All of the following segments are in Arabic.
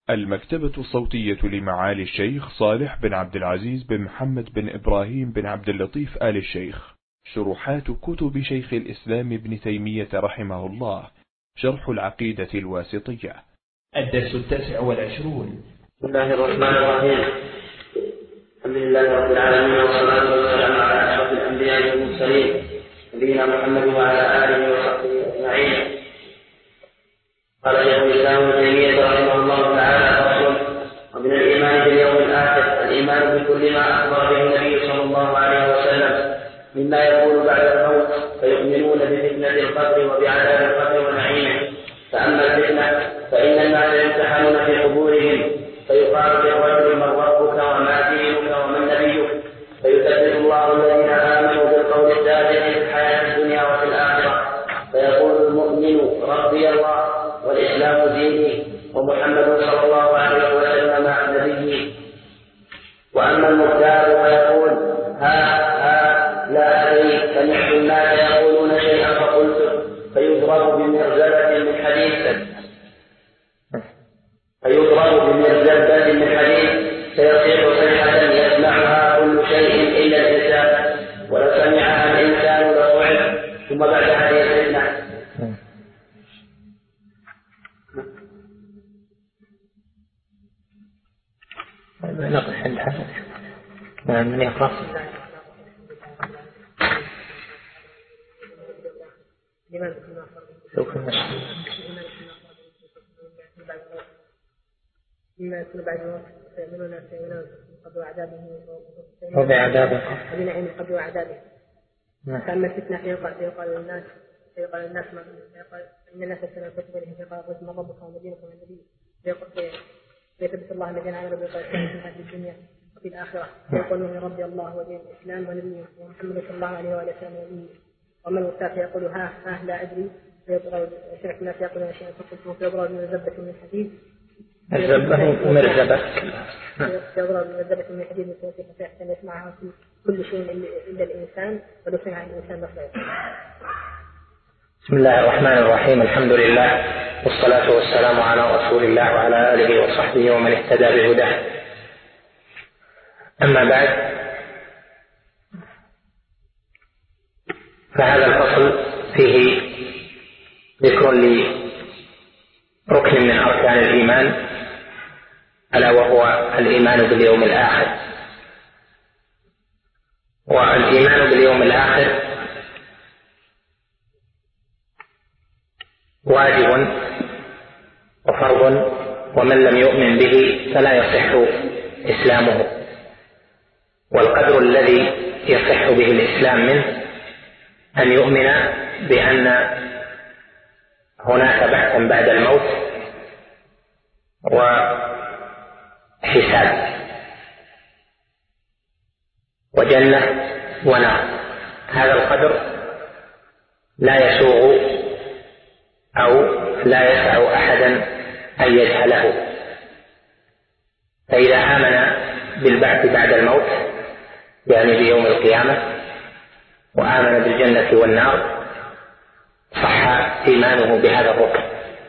المكتبة الصوتية لمعالي الشيخ صالح بن عبد العزيز بن محمد بن إبراهيم بن عبد اللطيف آل الشيخ. شروحات كتب شيخ الإسلام ابن تيمية رحمه الله. شرح العقيدة الواسطية. الدرس 29. بسم الله الرحمن الرحيم. الحمد لله رب العالمين، والصلاة والسلام على أشرف الأنبياء والمرسلين نبينا محمد وعلى آله وصحبه أجمعين. قال شيخ الإسلام ابن تيمية رحمه الله تعالى: فصل. ومن الإيمان باليوم الآخر الإيمان بكل ما أخبر به النبي صلى الله عليه وسلم مما يقول بعد الموت، فيؤمنون بفتنة القبر وبعذاب القبر ونعيمه. فأما الفتنة فإن الناس يمتحنون في قبورهم، فيقال للرجل: من ربك وما دينك ومن نبيك؟ فيثبت الله الذين آمنوا بالقول الثابت في الحياة الدنيا وفي الآخرة، فيقول المؤمن: ربي الله والإسلام ديني ومحمد صلى الله عليه وسلم نبيي. وأما المختار فيقول: ها لا أدري، سمعت الناس يقولون شيئا فقلته، فيضرب بمرزبة من حديد فيصيح صيحة يسمعها كل شيء إلا الإنسان، ولو سمعها الإنسان لصعق. ثم بعد هذه الفتنة نقف عند هذا. من يقرأ؟ لو كنا مما يكون بعد الموت فيؤمنون قبل عذابه وبعذابه وبنعيم قبل وعذابه. فأما الفتنة فيقال للناس إن الناس يسألون في قبورهم، فيقال: من ربك وما دينك ومن نبيك؟ فيثبت الله الذين آمنوا بالقول الثابت في هذه الدنيا وفي الآخرة، فيقولون: ربي الله ودين الإسلام ونبيه ومحمد صلى الله عليه وسلم نبيه. ومن المختار فيقول: ها لا أدري، فيضرب الناس يقولون شيئا فقلته، فيضرب بمرزبة من حديد يضرب بمرزبة من حديد حتى يسمعها كل شيء إلا الإنسان، ولو سمع الإنسان لصعق. بسم الله الرحمن الرحيم. الحمد لله والصلاة والسلام على رسول الله وعلى آله وصحبه ومن اهتدى بهداه. أما بعد، فهذا الفصل فيه ذكر لركن من أركان الإيمان، ألا وهو الإيمان باليوم الآخر. والإيمان باليوم الآخر واجب وفرض، ومن لم يؤمن به فلا يصح إسلامه. والقدر الذي يصح به الإسلام منه أن يؤمن بأن هناك بعثا بعد الموت وحساب وجنة ونار. هذا القدر لا يسوغ أو لا يسع أحدا أن يجهله. فإذا آمن بالبعث بعد الموت، يعني بيوم القيامة، وآمن بالجنة والنار، صح إيمانه بهذا الركن.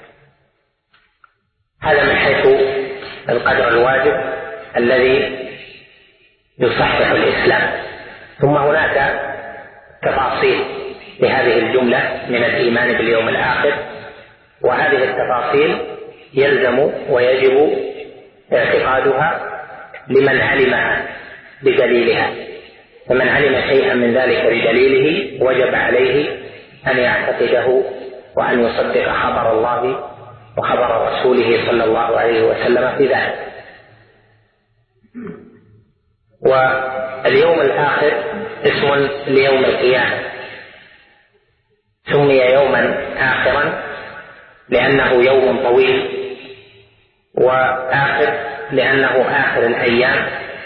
هذا من حيث القدر الواجب الذي يصحح الإسلام. ثم هناك تفاصيل لهذه الجملة من الإيمان باليوم الآخر، وهذه التفاصيل يلزم ويجب اعتقادها لمن علمها بدليلها. فمن علم شيئا من ذلك بدليله وجب عليه أن يعتقده وأن يصدق خبر الله وخبر رسوله صلى الله عليه وسلم في ذلك. واليوم الآخر اسم ليوم القيامة، سمي يوما آخرا لأنه يوم طويل، وآخر لأنه آخر الأيام،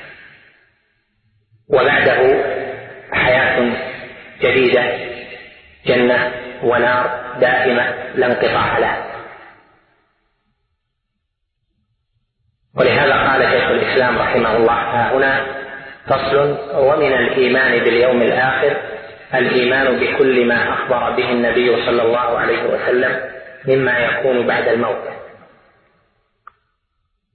وبعده حياة جديدة، جنة ونار دائمة لا انقطاع لها. ولهذا قال شيخ الإسلام رحمه الله: ها هنا فصل. ومن الإيمان باليوم الآخر الإيمان بكل ما أخبر به النبي صلى الله عليه وسلم مما يكون بعد الموت.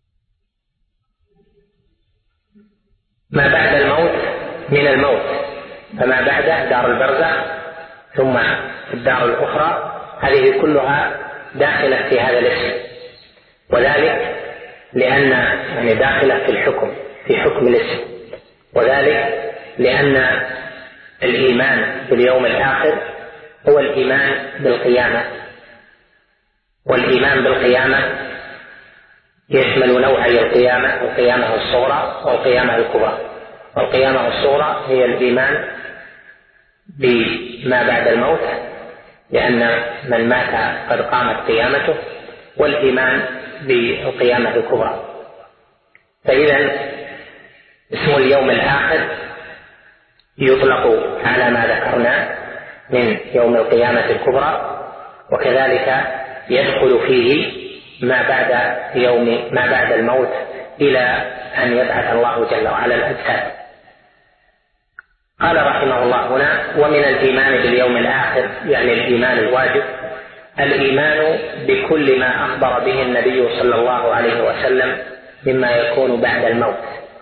ما بعد الموت من الموت، فما بعده دار البرزخ ثم الدار الأخرى، هذه كلها داخلة في هذا الاسم، وذلك لأن يعني داخلة في حكم الاسم، وذلك لأن الإيمان باليوم الآخر هو الإيمان بالقيامة، والإيمان بالقيامة يشمل نوعي القيامة: القيامة الصغرى والقيامة الكبرى. والقيامة الصغرى هي الإيمان بما بعد الموت، لأن من مات قد قامت قيامته، والإيمان بالقيامة الكبرى. فإذا اسم اليوم الآخر يطلق على ما ذكرنا من يوم القيامة الكبرى، وكذلك يدخل فيه ما بعد الموت إلى أن يبعث الله جل وعلا الأجساد. قال رحمه الله هنا: ومن الإيمان باليوم الآخر، يعني الإيمان الواجب، الإيمان بكل ما أخبر به النبي صلى الله عليه وسلم مما يكون بعد الموت.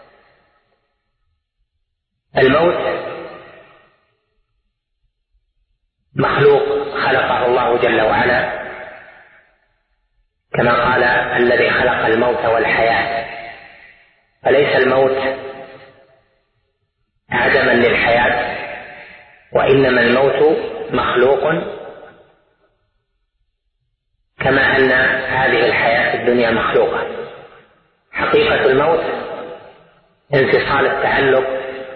الموت مخلوق خلقه الله جل وعلا، كما قال: الذي خلق الموت والحياة. فليس الموت عدما للحياة، وإنما الموت مخلوق، كما أن هذه الحياة الدنيا مخلوقة. حقيقة الموت انفصال التعلق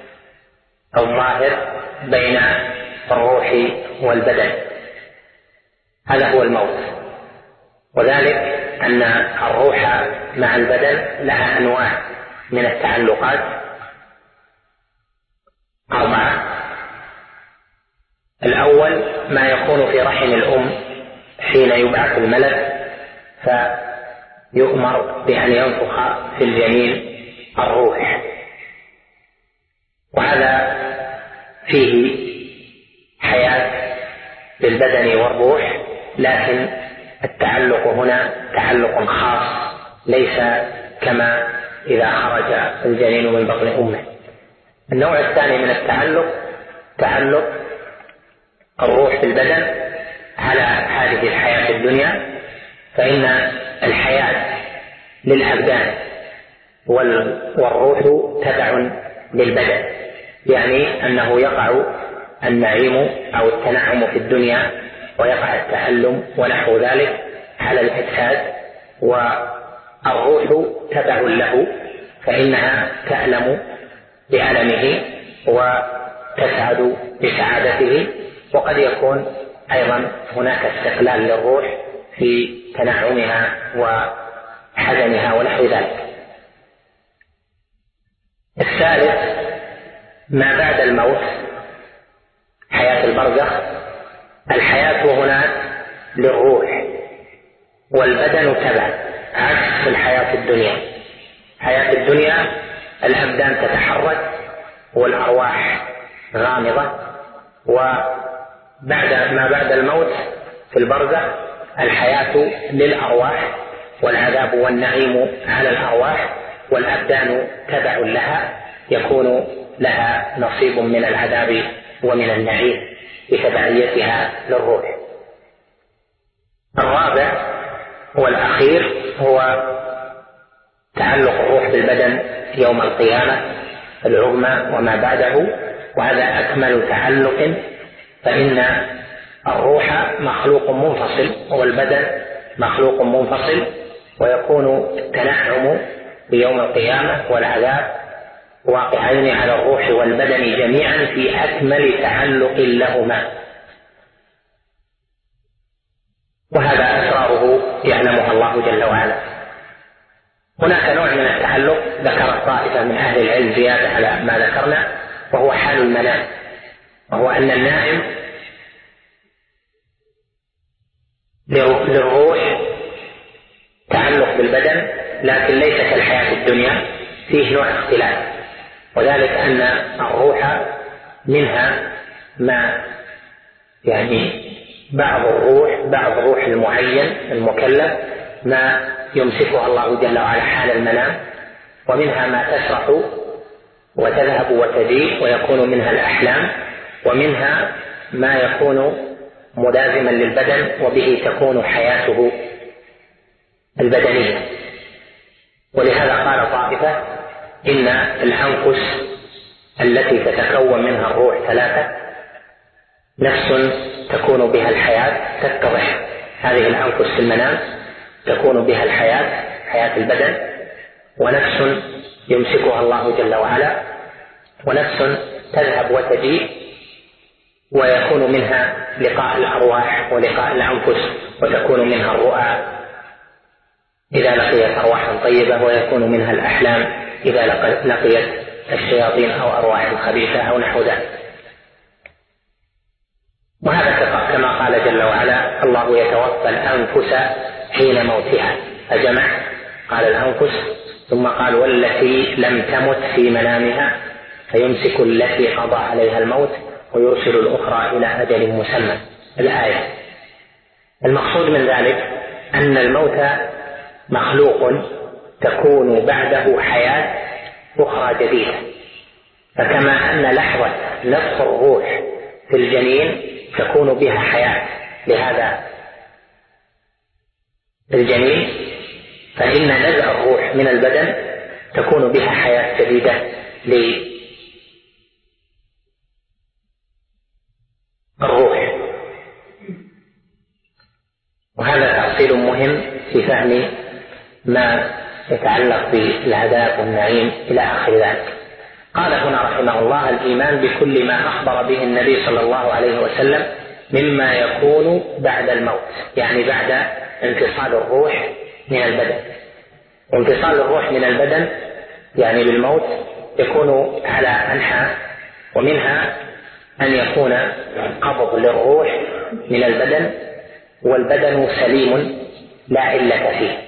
الظاهر بين الروح والبدن، هذا هو الموت. وذلك أن الروح مع البدن لها أنواع من التعلقات 4. الأول ما يكون في رحم الأم حين يبعث الملك فيؤمر بأن ينفخ في الجنين الروح، وهذا فيه حياة للبدن والروح، لكن التعلق هنا تعلق خاص، ليس كما إذا خرج الجنين من بطن أمه. النوع الثاني من التعلق تعلق الروح بالبدن على هذه الحياة الدنيا، فإن الحياة للأبدان والروح تبع للبدن، يعني أنه يقع النعيم أو التنعم في الدنيا ويقع التألم ونحو ذلك على الأجساد، والروح تبع له، فإنها تألم بألمه وتسعد بسعادته، وقد يكون أيضا هناك استقلال للروح في تنعمها وحزنها ونحو ذلك. الثالث ما بعد الموت، حياة البرزخ. الحياة هناك للروح والبدن تبع، عكس الحياة الدنيا. حياة الدنيا الأبدان تتحرك والأرواح غامضة، وبعد ما بعد الموت في البرزخ الحياة للأرواح، والعذاب والنعيم على الأرواح، والأبدان تبع لها، يكون لها نصيب من العذاب ومن النعيم بتبعيتها للروح. الرابع والأخير هو تعلق الروح بالبدن يوم القيامة العظمى وما بعده، وهذا أكمل تعلق، فإن الروح مخلوق منفصل والبدن مخلوق منفصل، ويكون التنعم بيوم القيامة والعذاب واقعين على الروح والبدن جميعا في أكمل تعلق لهما، وهذا أسراره يعلمها الله جل وعلا. هناك نوع من التعلق ذكر طائفة من أهل العلم زيادة على ما ذكرنا، وهو حال المنام، وهو أن النائم للروح تعلق بالبدن، لكن ليس كالحياة الدنيا، فيه نوع اختلاف، وذلك أن الروح منها ما يعني بعض الروح المعين المكلف ما يمسكها الله جل وعلا حال المنام، ومنها ما تسرح وتذهب وتجيء ويكون منها الأحلام، ومنها ما يكون ملازما للبدن وبه تكون حياته البدنية. ولهذا قال طائفة إن الأنفس التي تتكون منها الروح 3: نفس تكون بها الحياة تتضح، هذه الأنفس في المنام تكون بها الحياة، حياة البدن، ونفس يمسكها الله جل وعلا، ونفس تذهب وتجيء ويكون منها لقاء الأرواح ولقاء الأنفس، وتكون منها الرؤى إذا لقيت أرواحا طيبة، ويكون منها الأحلام إذا لقيت الشياطين أو أرواح خبيثة أو نحو ذلك. وهذا كما قال جل وعلا: الله يتوفى الأنفس حين موتها، فجمع قال الأنفس ثم قال: والتي لم تمت في منامها فيمسك التي قضى عليها الموت ويرسل الأخرى إلى أجل مسمى. الآية. المقصود من ذلك أن الموت مخلوق تكون بعده حياة أخرى جديدة، فكما أن لحظة نفخ الروح في الجنين تكون بها حياة لهذا الجنين، فإن نزع الروح من البدن تكون بها حياة جديدة للروح. وهذا تفصيل مهم في فهم ما يتعلق بالعذاب والنعيم إلى آخر ذلك. قال هنا رحمه الله: الإيمان بكل ما أخبر به النبي صلى الله عليه وسلم مما يكون بعد الموت، يعني بعد انفصال الروح من البدن. انفصال الروح من البدن يعني بالموت يكون على أنحاء، ومنها أن يكون قبض للروح من البدن والبدن سليم لا علة فيه،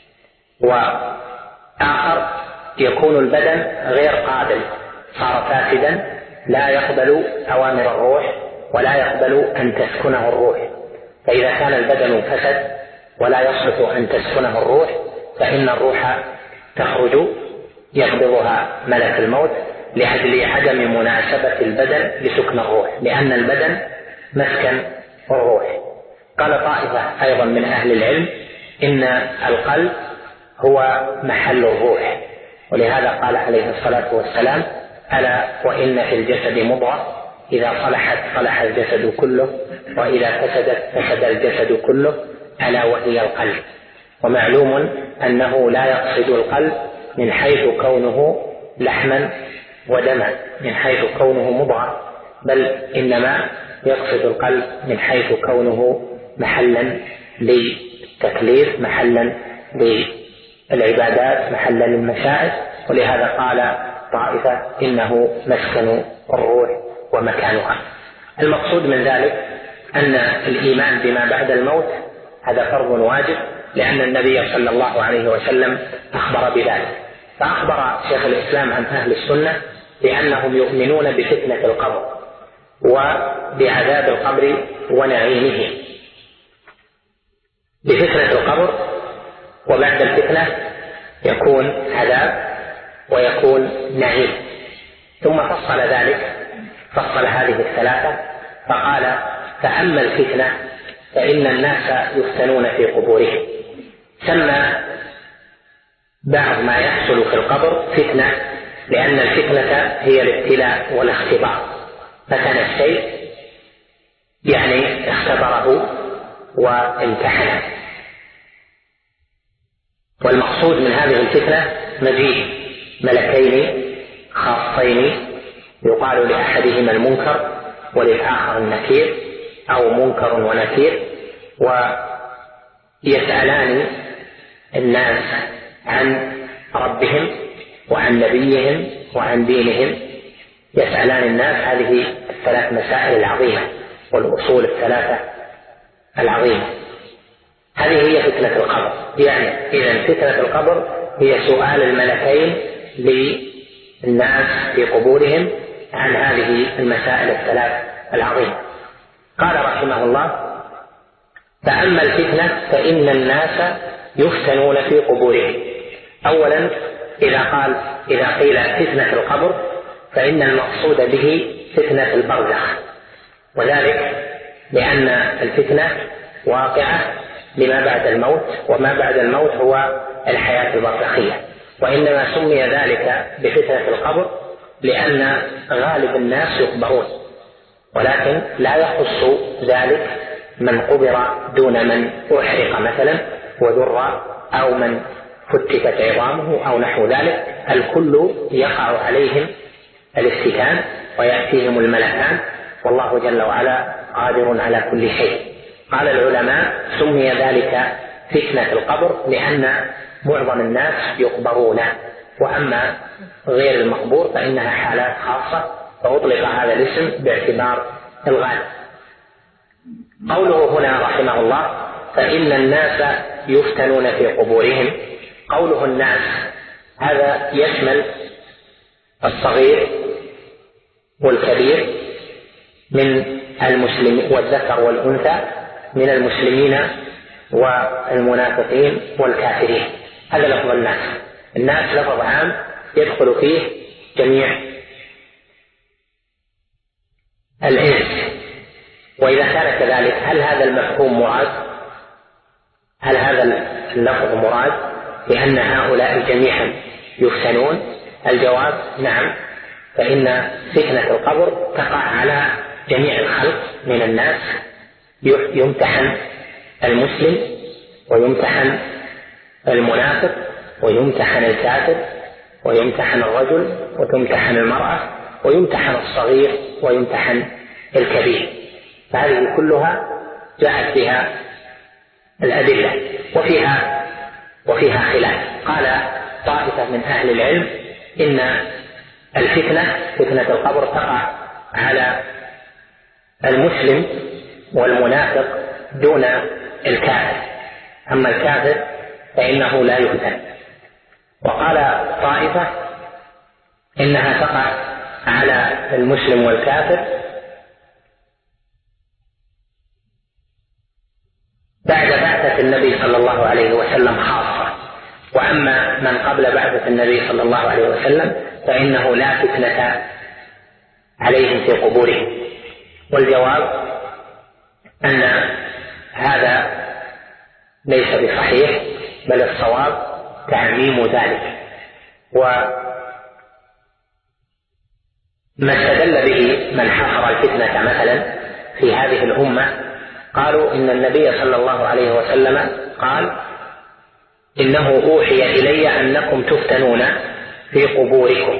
وآخر يكون البدن غير قابل، صار فاسدا لا يقبل أوامر الروح ولا يقبل أن تسكنه الروح. فإذا كان البدن فسد ولا يصلح أن تسكنه الروح فإن الروح تخرج يقبضها ملك الموت لأجل عدم مناسبة البدن لسكن الروح، لأن البدن مسكن الروح. قال طائفة أيضا من أهل العلم إن القلب هو محل الروح، ولهذا قال عليه الصلاة والسلام: ألا وإن في الجسد مضغة إذا صلحت صلح الجسد كله وإذا فسدت فسد الجسد كله ألا وهي القلب. ومعلوم أنه لا يقصد القلب من حيث كونه لحما ودما، من حيث كونه مضغة، بل إنما يقصد القلب من حيث كونه محلا للتكليف، محلا للعبادات، محلا للمشاعر. ولهذا قال طائفة إنه مسكن الروح ومكانها. المقصود من ذلك أن الإيمان بما بعد الموت هذا فرض واجب، لأن النبي صلى الله عليه وسلم أخبر بذلك. فأخبر شيخ الإسلام عن أهل السنة بأنهم يؤمنون بفتنة القبر وبعذاب القبر ونعيمه. بفتنة القبر، وبعد الفتنة يكون عذاب ويكون نعيم. ثم فصل ذلك، فصل هذه الثلاثة فقال: فأما الفتنة فإن الناس يفتنون في قبورهم. سمى بعض ما يحصل في القبر فتنة، لأن الفتنة هي الابتلاء والاختبار. فتن الشيء يعني اختبره وامتحنه. والمقصود من هذه الفتنة مجيء ملكين خاصين، يقال لأحدهما المنكر وللآخر النكير، أو منكر ونكير، ويسألان الناس عن ربهم وعن نبيهم وعن دينهم. يسألان الناس هذه الثلاث مسائل العظيمة والأصول الثلاثة العظيمة. هذه هي فتنة القبر. يعني إذن فتنة القبر هي سؤال الملكين للناس في قبورهم عن هذه المسائل الثلاث العظيمة. قال رحمه الله: فأما الفتنة فإن الناس يفتنون في قبورهم. أولا إذا قيل فتنة القبر فإن المقصود به فتنة البرزخ، وذلك لأن الفتنة واقعة لما بعد الموت، وما بعد الموت هو الحياة البرزخية. وإنما سمي ذلك بفتنة القبر لأن غالب الناس يقبرون، ولكن لا يخص ذلك من قبر دون من أحرق مثلا وذر، أو من فتكت عظامه أو نحو ذلك. الكل يقع عليهم الافتتان ويأتيهم الملكان، والله جل وعلا قادر على كل شيء. قال العلماء سمي ذلك فتنة القبر لأن معظم الناس يقبرون، وأما غير المقبور فإنها حالات خاصة، فأطلق هذا الاسم باعتبار الغالب. قوله هنا رحمه الله فإن الناس يفتنون في قبورهم، قوله الناس هذا يشمل الصغير والكبير من المسلمين والذكر والأنثى من المسلمين والمنافقين والكافرين. هذا لفظ الناس. الناس لفظ عام يدخل فيه جميع الإنس. وإذا كان كذلك هل هذا المفهوم مراد؟ هل هذا اللفظ مراد لأن هؤلاء جميعا يفتنون؟ الجواب نعم، فإن فتنة القبر تقع على جميع الخلق من الناس، يمتحن المسلم ويمتحن المنافق ويمتحن الكافر ويمتحن الرجل وتمتحن المرأة ويمتحن الصغير ويمتحن الكبير. فهذه كلها جاءت بها الأدلة وفيها خلاف. قال طائفة من أهل العلم إن الفتنة فتنة القبر تقع على المسلم والمنافق دون الكافر، أما الكافر فإنه لا يفتن. وقال طائفة إنها تقع على المسلم والكافر بعد بعثة النبي صلى الله عليه وسلم خاصة، وأما من قبل بعثة النبي صلى الله عليه وسلم فإنه لا فتنة عليهم في قبورهم. والجواب أن هذا ليس بصحيح، بل الصواب تعميم ذلك. وما استدل به من حصر الفتنة مثلا في هذه الأمة قالوا إن النبي صلى الله عليه وسلم قال إنه أوحي إلي أنكم تفتنون في قبوركم.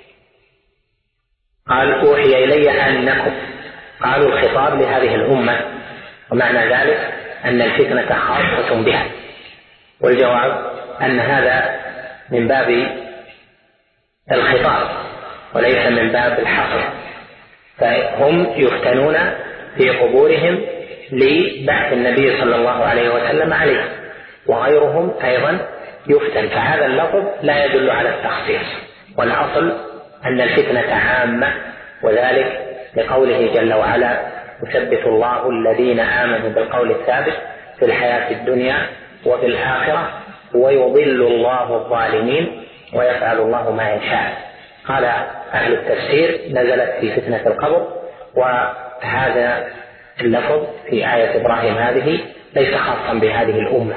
قال أوحي إلي أنكم، قالوا الخطاب لهذه الأمة، ومعنى ذلك أن الفتنة خاصة بها. والجواب أن هذا من باب الخطاب وليس من باب الحصر، فهم يفتنون في قبورهم لبعث النبي صلى الله عليه وسلم عليه، وغيرهم أيضا يفتن. فهذا اللفظ لا يدل على التخصيص، والأصل أن الفتنة عامة، وذلك لقوله جل وعلا يثبت الله الذين آمنوا بالقول الثابت في الحياة الدنيا وفي الآخرة ويضل الله الظالمين ويفعل الله ما يشاء. قال أهل التفسير نزلت في فتنة القبر، وهذا اللفظ في آية إبراهيم هذه ليس خاصا بهذه الأمة.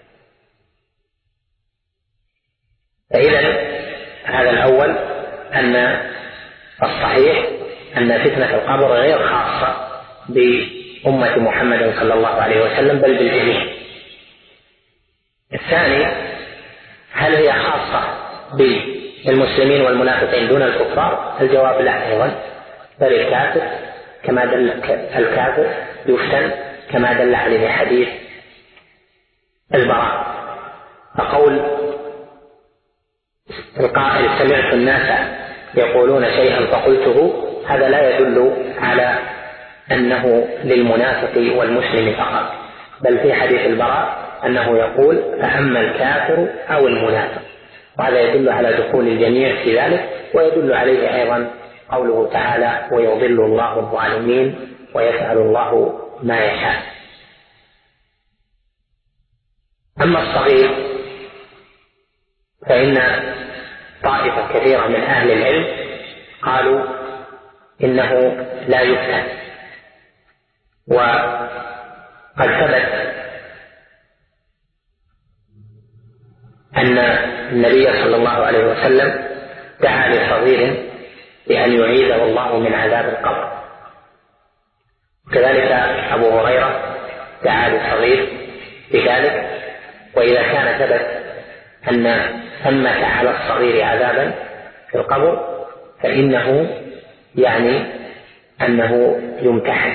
فإذا هذا الأول أن الصحيح أن فتنة القبر غير خاصة بأمة محمد صلى الله عليه وسلم بل بالجميع. الثاني هل هي خاصة بالمسلمين والمنافقين دون الكفار؟ الجواب لا أيضا، بل الكافر كما دل الكافر يفتن كما دل عليه حديث البراء. فقول القائل سمعت الناس يقولون شيئا فقلته هذا لا يدل على أنه للمنافق والمسلم فقط، بل في حديث البراء أنه يقول فأما الكافر أو المنافق، وهذا يدل على دخول الجميع في ذلك. ويدل عليه أيضا قوله تعالى ويضل الله الظالمين ويفعل الله ما يشاء. أما الصغير فإن طائفة كثيرة من أهل العلم قالوا إنه لا يفتن. وقد ثبت أن النبي صلى الله عليه وسلم دعا لصغير بأن يعيذه الله من عذاب القبر. كذلك أبو هريرة دعا لصغير بذلك. وإذا كان ثبت أن ثمة على الصغير عذابا في القبر فإنه يعني أنه يمتحن.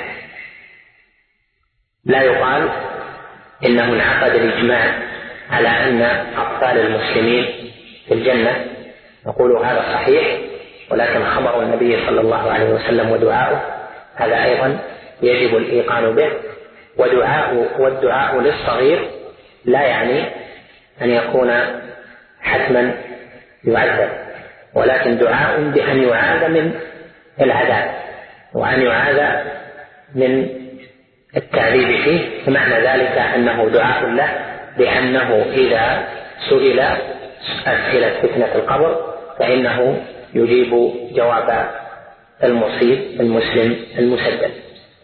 لا يقال إنه انعقد الإجماع على أن أطفال المسلمين في الجنة، نقول هذا صحيح، ولكن خبر النبي صلى الله عليه وسلم ودعاؤه هذا أيضا يجب الإيقان به. والدعاء للصغير لا يعني أن يكون حتما يعذب، ولكن دعاء بأن يعاذ من العذاب وأن يعاذ من التعذيب فيه. ومعنى ذلك أنه دعاء له بأنه إذا سئل أسئلة فتنة القبر فإنه يجيب جواب المصيب المسلم المسدد.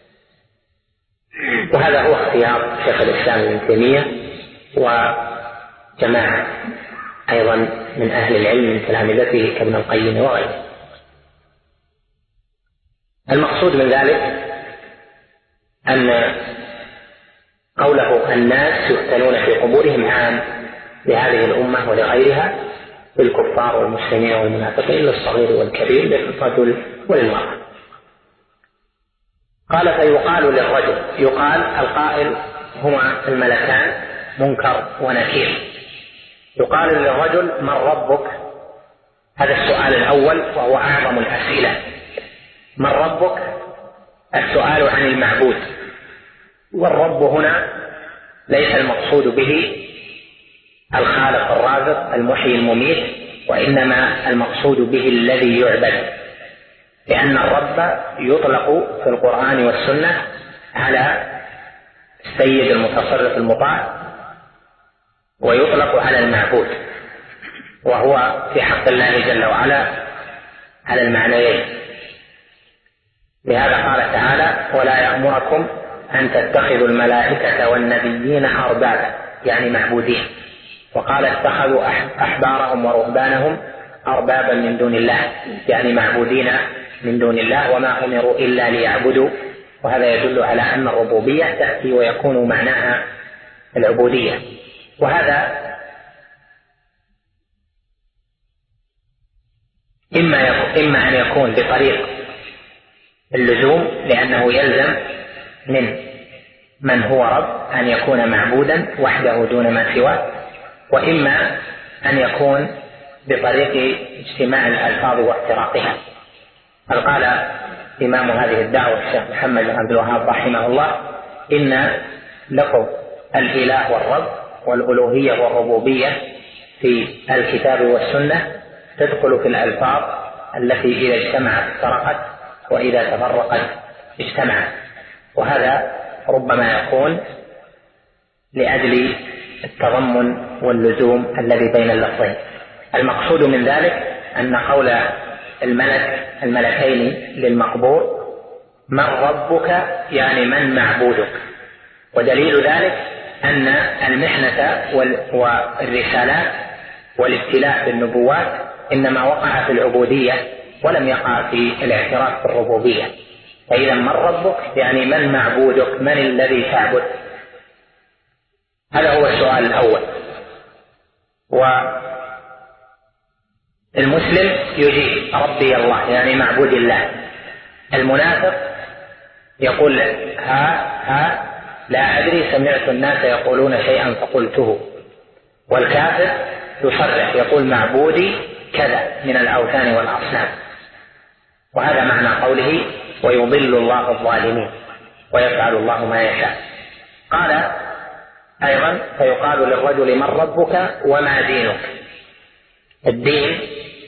وهذا هو اختيار شيخ الإسلام ابن تيمية وجماعة أيضا من أهل العلم من تلامذته كابن القيم وغيره. المقصود من ذلك أن قوله الناس يفتنون في قبورهم عام لهذه الأمة ولغيرها، للكفار والمسلمين والمنافقين، للصغير والكبير، للرجل وللمرأة. قال فيقال للرجل، يقال القائل هما الملكان منكر ونكير. يقال للرجل من ربك؟ هذا السؤال الأول وهو أعظم الأسئلة. من ربك؟ السؤال عن المعبود. والرب هنا ليس المقصود به الخالق الرازق المحيي المميت، وإنما المقصود به الذي يعبد، لأن الرب يطلق في القرآن والسنة على السيد المتصرف المطاع، ويطلق على المعبود، وهو في حق الله جل وعلا على المعنيين. لهذا قال تعالى ولا يأمركم أن تتخذوا الملائكة والنبيين أربابا يعني معبودين. وقال اتخذوا أحبارهم ورهبانهم أربابا من دون الله يعني معبودين من دون الله، وما أمروا إلا ليعبدوا. وهذا يدل على أن الربوبية تأتي ويكون معناها العبودية. وهذا إما أن يكون بطريق اللزوم، لأنه يلزم من هو رب أن يكون معبودا وحده دون ما سواه، وإما أن يكون بطريق اجتماع الألفاظ وافتراقها. قال إمام هذه الدعوة الشيخ محمد بن عبد الوهاب رحمه الله إن لفظ الإله والرب والألوهية والربوبية في الكتاب والسنة تدخل في الألفاظ التي إذا اجتمعت افترقت وإذا تفرقت اجتمعت، وهذا ربما يكون لأجل التضمن واللزوم الذي بين اللفظين. المقصود من ذلك أن قول الملكين للمقبور من ربك يعني من معبودك. ودليل ذلك أن المحنة والرسالات والابتلاء بالنبوات إنما وقع في العبودية ولم يقع في الاعتراف بالربوبية. فإذا من ربك يعني من معبودك، من الذي تعبد. هذا هو السؤال الأول. والمسلم يجيب ربي الله يعني معبود الله. المنافق يقول ها لا أدري سمعت الناس يقولون شيئا فقلته. والكافر يصرح يقول معبودي كذا من الأوثان والأصنام. وهذا معنى قوله ويضل الله الظالمين ويفعل الله ما يشاء. قال أيضا فيقال للرجل من ربك وما دينك. الدين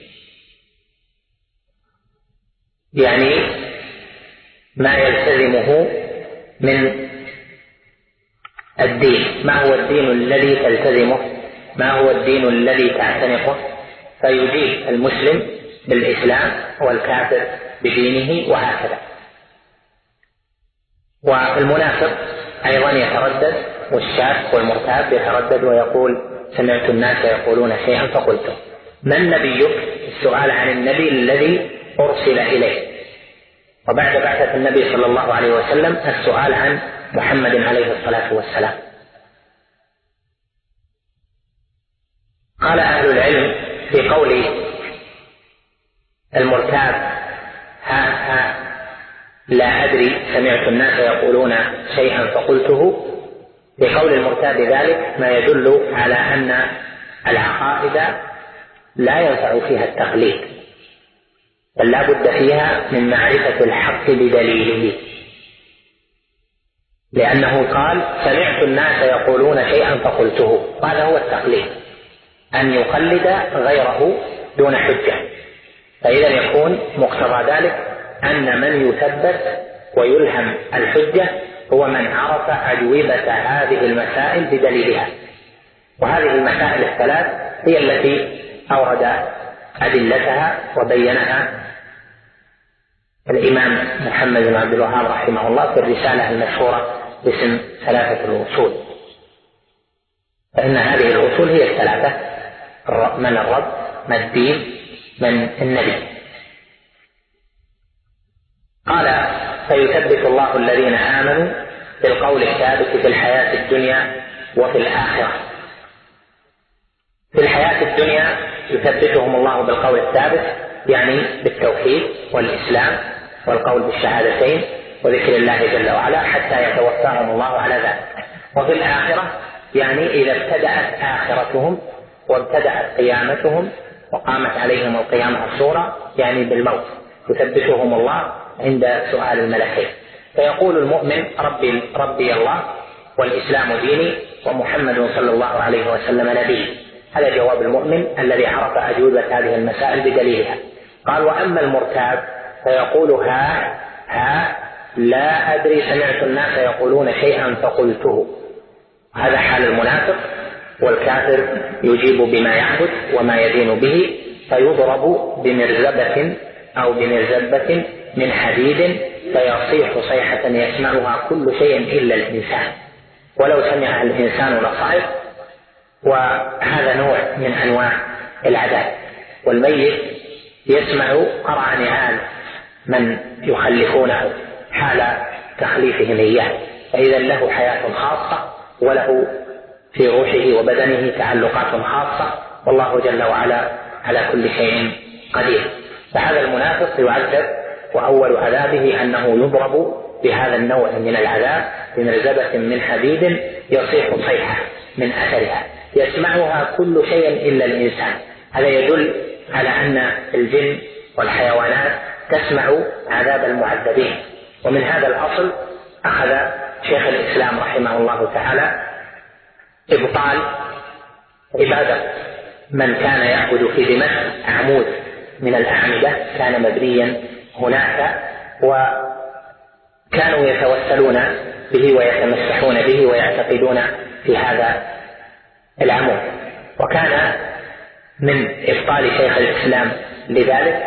يعني ما يلتزمه من الدين. ما هو الدين الذي تلتزمه؟ ما هو الدين الذي تعتنقه؟ فيجيب المسلم بالإسلام والكافر بدينه وهكذا. والمنافق أيضا يتردد، والشاك والمرتاب يتردد ويقول سمعت الناس يقولون شيئا فقلته. من نبيك؟ السؤال عن النبي الذي أرسل إليه، وبعد بعثة النبي صلى الله عليه وسلم السؤال عن محمد عليه الصلاة والسلام. قال أهل العلم في قول المرتاب ها لا أدري سمعت الناس يقولون شيئا فقلته، في قول المرتاب ذلك ما يدل على أن العقائد لا ينفع فيها التقليد، بل لا بد فيها من معرفة الحق بدليله، لأنه قال سمعت الناس يقولون شيئا فقلته، هذا هو التقليد، أن يقلد غيره دون حجة. فإذا يكون مقتضى ذلك أن من يثبت ويلهم الحجة هو من عرف أجوبة هذه المسائل بدليلها. وهذه المسائل الثلاث هي التي أورد أدلتها وبينها الإمام محمد بن عبد الوهاب رحمه الله في الرسالة المشهورة باسم ثلاثة الأصول. فإن هذه الأصول هي الثلاثة: من الرب، ما الدين، من النبي. قال فيثبت الله الذين آمنوا بالقول الثابت في الحياة الدنيا وفي الآخرة. في الحياة الدنيا يثبتهم الله بالقول الثابت، يعني بالتوحيد والإسلام والقول بالشهادتين وذكر الله جل وعلا حتى يتوفاهم الله على ذلك. وفي الآخرة يعني إذا ابتدأت آخرتهم وابتدأت قيامتهم وقامت عليهم القيامة الصورة، يعني بالموت، يثبتهم الله عند سؤال الملكين. فيقول المؤمن ربي الله والإسلام ديني ومحمد صلى الله عليه وسلم نبي. هذا جواب المؤمن الذي عرف أجوبة هذه المسائل بدليلها. قال وأما المرتاب فيقول ها لا أدري سمعت الناس يقولون شيئا فقلته. هذا حال المنافق، والكافر يجيب بما يعبد وما يدين به، فيضرب بمرزبة أو بمرزبة من حديد فيصيح صيحة يسمعها كل شيء إلا الإنسان، ولو سمع الإنسان لصعق. وهذا نوع من أنواع العذاب. والميت يسمع قرع نعال من يخلفونه حال تخليفهم إياه، فإذا له حياة خاصة وله في روحه وبدنه تعلقات خاصة، والله جل وعلا على كل شيء قدير. فهذا المنافق يعذب، وأول عذابه أنه يضرب بهذا النوع من العذاب بمرزبة من حديد يصيح صيحة من أثرها يسمعها كل شيء إلا الإنسان. هذا يدل على أن الجن والحيوانات تسمع عذاب المعذبين. ومن هذا الأصل أخذ شيخ الإسلام رحمه الله تعالى إبطال عبادة من كان يعبد في دمشق عمود من الأعمدة كان مبنيا هناك، وكانوا يتوسلون به ويتمسحون به ويعتقدون في هذا العمود. وكان من إبطال شيخ الإسلام لذلك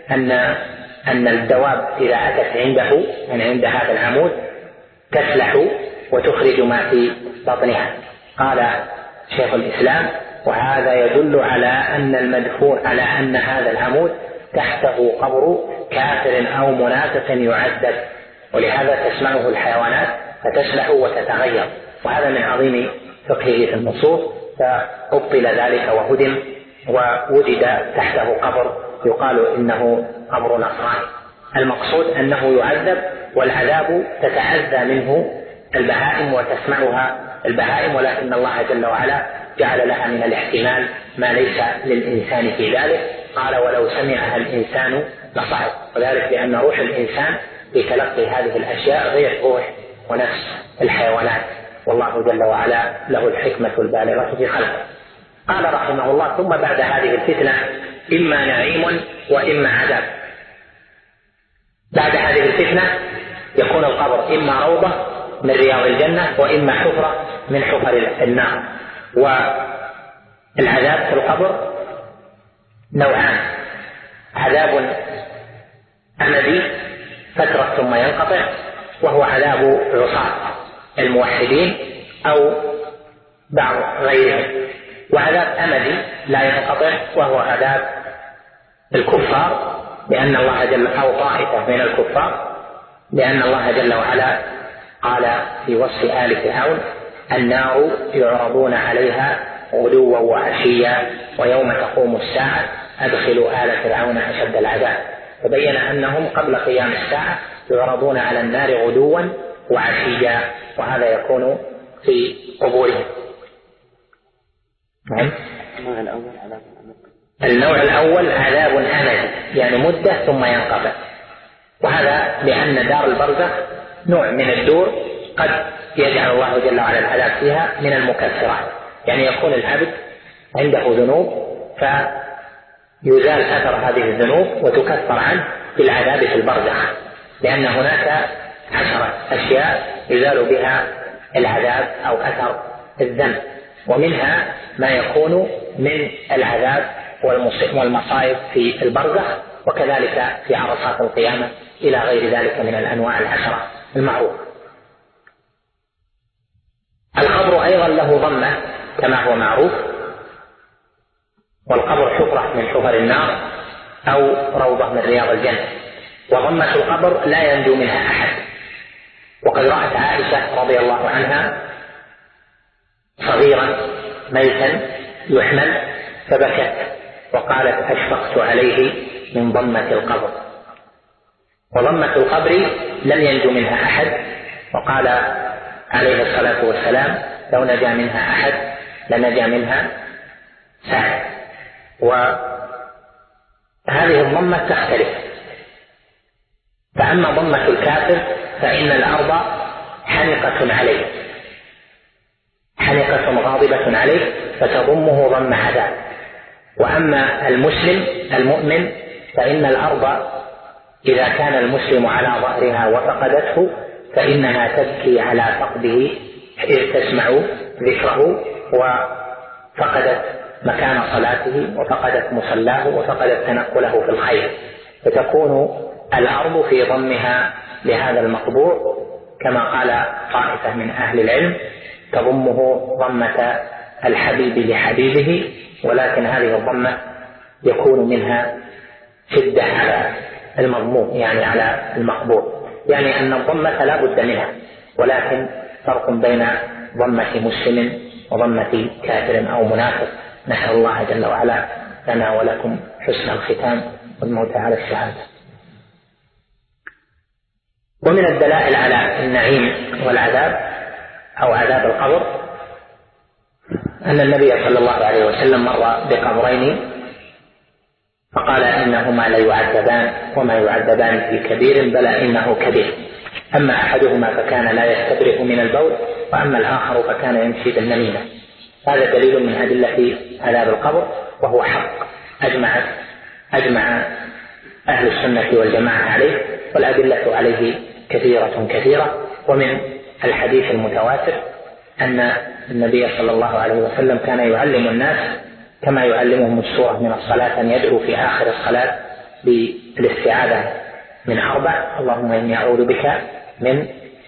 أن الدواب إذا أتت عنده يعني عند هذا العمود تسلح وتخرج ما في بطنها. قال شيخ الإسلام وهذا يدل على أن المدفون على أن هذا العمود تحته قبر كافر أو منافق يعذب، ولهذا تسمعه الحيوانات فتسلح وتتغير. وهذا من عظيم فقهه في النصوص، فأبطل ذلك وهدم ووجد تحته قبر يقال إنه قبر نصراني. المقصود أنه يعذب، والعذاب تتأذى منه البهائم وتسمعها البهائم، ولكن الله جل وعلا جعل لها من الاحتمال ما ليس للإنسان في ذلك. قال ولو سمعها الإنسان لصعق، وذلك لأن روح الإنسان في تلقي هذه الأشياء غير روح ونفس الحيوانات، والله جل وعلا له الحكمة البالغة في خلقه. قال رحمه الله ثم بعد هذه الفتنة إما نعيم وإما عذاب. بعد هذه الفتنة يكون القبر إما روضة من رياض الجنة وإما حفرة من حفر النار. والعذاب في القبر نوعان، هذا عذاب أمدي فترة ثم ينقطع وهو عذاب عصاة الموحدين أو بعض غيرهم، وعذاب أمدي لا ينقطع وهو عذاب الكفار لأن الله جل أو طائفة من الكفار، لأن الله جل وعلا قال في وصف آل فرعون: النار يعرضون عليها غدوا وعشيا ويوم تقوم الساعة أدخلوا آل فرعون أشد العذاب. فبين أنهم قبل قيام الساعة يعرضون على النار غدوا وعشيا، وهذا يكون في قبورهم. النوع الأول عذاب أمدي يعني مدة ثم ينقطع، وهذا لأن دار البرزخ نوع من الدور قد يجعل الله جل وعلا العذاب فيها من المكفرات، يعني يكون العبد عنده ذنوب فيزال أثر هذه الذنوب وتكفر عنه بالعذاب في البرزخ، لأن هناك 10 أشياء يزال بها العذاب أو أثر الذنب، ومنها ما يكون من العذاب والمصائب في البرزخ، وكذلك في عرصات القيامة إلى غير ذلك من الأنواع 10 المعروفة. القبر أيضا له ضمة كما هو معروف، والقبر حفرة من حفر النار أو روضة من رياض الجنة، وضمة القبر لا ينجو منها أحد. وقد رأت عائشة رضي الله عنها صغيرا ميتا يحمل فبكت وقالت: أشفقت عليه من ضمة القبر. وضمة القبر لم ينجو منها أحد، وقال عليه الصلاة والسلام: لو نجا منها أحد لنجا منها سعد. وهذه الضمة تختلف، فأما ضمة الكافر فإن الأرض حنقة عليه، حنقة غاضبة عليه فتضمه ضم عذاب. وأما المسلم المؤمن فإن الأرض إذا كان المسلم على ظهرها وفقدته فإنها تبكي على فقده إذ تسمع ذكره، وفقدت مكان صلاته وفقدت مصلاه وفقدت تنقله في الخير، فتكون الأرض في ضمها لهذا المقبور كما قال طائفة من أهل العلم: تضمه ضمة الحبيب لحبيبه، ولكن هذه الضمة يكون منها شدة على المضموم يعني على المقبور، يعني أن الضمة لا بد منها، ولكن فرق بين ضمة مسلم وضمة كافر أو منافق. نسأل الله جل وعلا لنا ولكم حسن الختام والموت على الشهادة. ومن الدلائل على النعيم والعذاب أو عذاب القبر أن النبي صلى الله عليه وسلم مر بقبرين فقال: إنهما ليعذبان وما يعذبان في كبير بلى إنه كبير، أما أحدهما فكان لا يستبرئ من البول، وأما الآخر فكان يمشي بالنميمة. هذا دليل من أدلة عذاب القبر، وهو حق أجمع أهل السنة والجماعة عليه، والأدلة عليه كثيرة. ومن الحديث المتواتر أن النبي صلى الله عليه وسلم كان يعلم الناس كما يعلمهم السورة من الصلاة أن يدعو في آخر الصلاة بالاستعاذة من 4: اللهم إني أعوذ بك من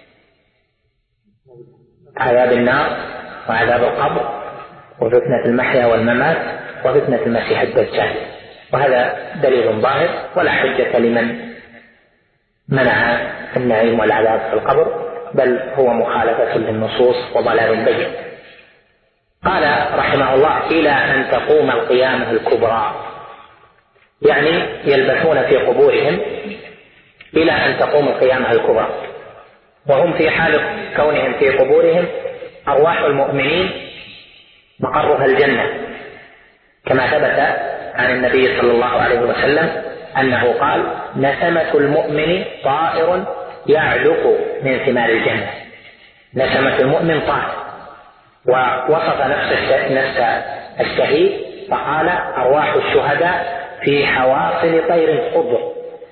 عذاب النار وعذاب القبر وفتنة المحيا والممات وفتنة المسيح الدجال. وهذا دليل ظاهر ولا حجة لمن منع النعيم والعذاب في القبر، بل هو مخالفة للنصوص وضلال بين. قال رحمه الله: إلى أن تقوم القيامة الكبرى، يعني يلبثون في قبورهم إلى أن تقوم القيامة الكبرى، وهم في حال كونهم في قبورهم أرواح المؤمنين مقرها الجنة، كما ثبت عن النبي صلى الله عليه وسلم أنه قال: نسمة المؤمن طائر يعلق من ثمار الجنة. نسمة المؤمن طائر، ووصف نفس الشهيد فقال: أرواح الشهداء في حواصل طير خضر،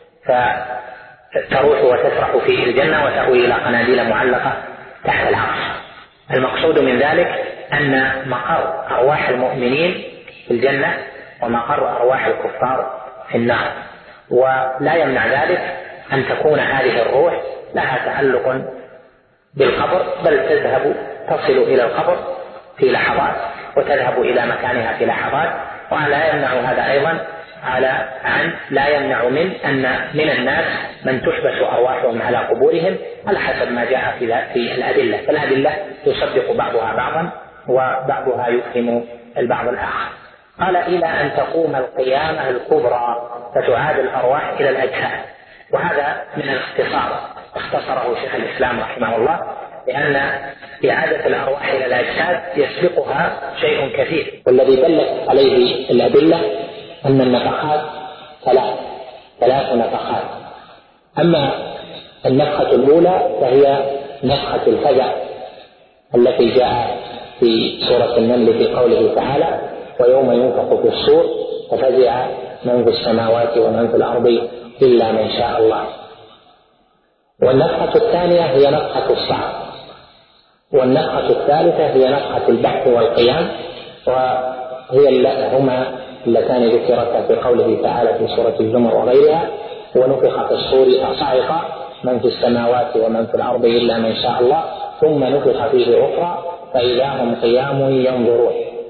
فتروح وتسرح في الجنة وتأوي إلى قناديل معلقة تحت العرش. المقصود من ذلك أن مقر أرواح المؤمنين في الجنة ومقر أرواح الكفار في النار، ولا يمنع ذلك أن تكون هذه الروح لها تعلق بالقبر، بل تصل إلى القبر في لحظات وتذهب إلى مكانها في لحظات. ولا يمنع هذا أيضا لا يمنع من الناس من تحبس أرواحهم على قبورهم على حسب ما جاء في الأدلة، فالأدلة يصدق بعضها بعضا وبعضها يفهم البعض الآخر. قال إلى أن تقوم القيامة الكبرى فتعاد الأرواح إلى الأجساد، وهذا من الاختصار اختصره شيخ الإسلام رحمه الله، لأن إعادة الأرواح إلى الأجساد يسبقها شيء كثير، والذي دلت عليه الأدلة أن النفخات ثلاث نفخات. أما النفخة الأولى فهي نفخة الفزع التي جاء في سورة النمل في قوله تعالى: ويوم ينفخ في الصور ففزع من في السماوات ومن في الأرض إلا من شاء الله. والنفخة الثانية هي نفخة الصعق، والنفخة الثالثة هي نفخة البعث والقيام، وهي هما اللتان ذكرتا في قوله تعالى في سورة الزمر وغيرها: ونفخ في الصور فصعق من في السماوات ومن في الأرض إلا من شاء الله ثم نفخ فيه أخرى فإذا هم قيام ينظرون.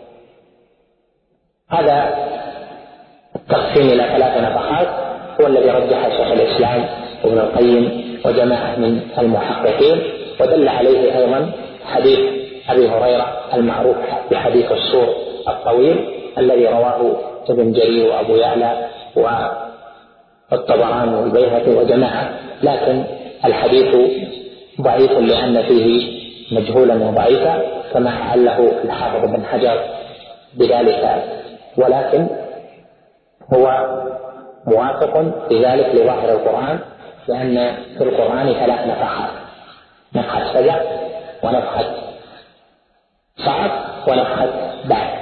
هذا التقسيم إلى 3 نفخات هو الذي رجح شيخ الإسلام وابن القيم وجماعة من المحققين، ودل عليه أيضا حديث أبي هريرة المعروف بحديث الصور الطويل الذي رواه ابن جرير وأبو يعلى والطبراني والبيهقي وجماعة، لكن الحديث ضعيف لأن فيه مجهولا وضعيفا كما علّه الحافظ بن حجر بذلك، ولكن هو موافق في ذلك لظاهر القرآن، لأن في القرآن 3 نفخات: نفخة فزع ونفخة صعق ونفخة بعث.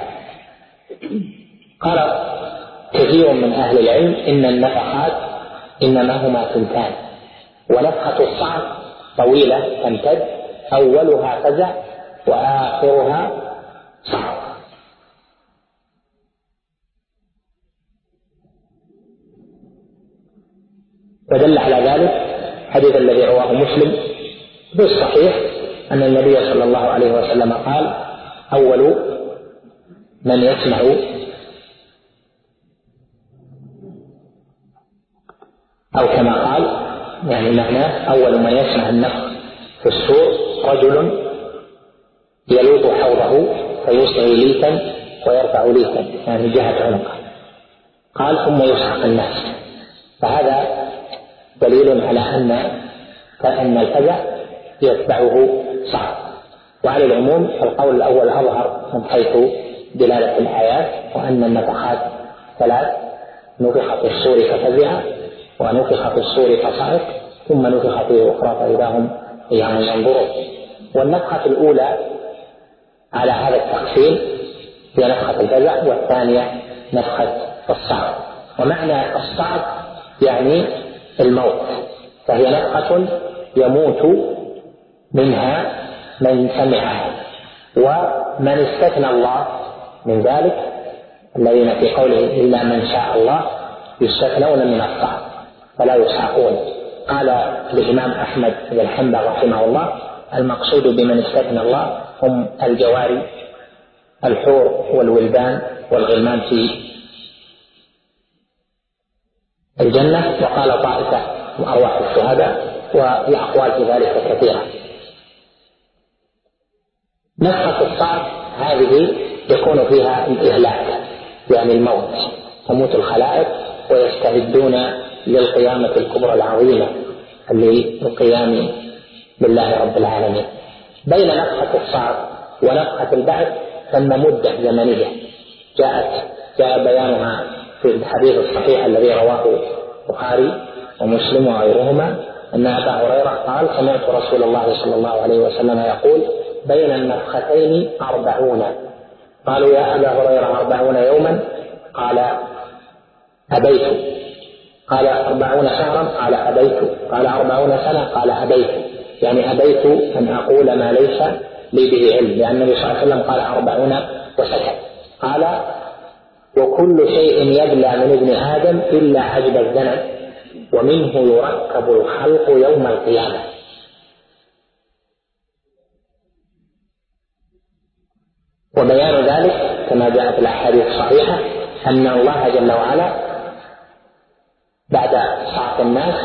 قال كثير من أهل العلم إن النفخات إنما هما 2، ونفخة الصعق طويلة تمتد، أولها فزع وآخرها صعق. ودل على ذلك حديث الذي رواه مسلم بالصحيح أن النبي صلى الله عليه وسلم قال: أول من يسمع، أو كما قال يعني معناه أول من يسمع النفخ في الصور رجل يلوط حوضه فيسعي ليتا ويرفع ليتا، يعني جهة عنقه. قال: ثم يسحق الناس. فهذا دليل على أن الفزع يتبعه صعق. وعلى العموم القول الأول أظهر من حيث دلالة الآيات، وأن النفخات 3، نفخ في الصور ففزع ونفخ في الصور فصعق ثم نفخ فيه أخرى فإذا هم قيام ينظرون. والنفخة الأولى على هذا التقسيم هي نفخة الفزع، والثانية نفخة الصعق. ومعنى الصعق يعني الموت، فهي نفخة يموت منها من سمعها. ومن استثنى الله من ذلك الذين في قوله إلا من شاء الله يستثنون من الصعق فلا يصعقون. قال الإمام أحمد بن حنبل رحمه الله: المقصود بمن استثنى الله هم الجواري الحور والولدان والغلمان في الجنة. وقال طائفة وأرواح الشهداء، والأقوال في ذلك كثيرة. نفخة الصعق هذه يكون فيها الإهلاك، يعني الموت، تموت الخلائق ويستعدون للقيامة الكبرى العظيمة للقيام بالله رب العالمين. بين نفخة الصعق ونفخة البعث ثم مدة زمنية جاء بيانها في الحديث الصحيح الذي رواه البخاري ومسلم وغيرهما أن أبا هريرة قال: سمعت رسول الله صلى الله عليه وسلم يقول: بين النفختين 40. قالوا: يا أبا هريرة 40 يوما؟ قال: أبيت. قال: 40 شهرا؟ قال: أبيت. قال: 40 سنة؟ قال: أبيت. يعني أبيت أن أقول ما ليس لي به علم، لأن النبي صلى الله عليه وسلم قال 40 وسكت. قال: وكل شيء يبلى من ابن آدم إلا عجب الذنب ومنه يركب الخلق يوم القيامة. وبيان ذلك كما جاء في الأحاديث الصحيحة أن الله جل وعلا بعد صعق الناس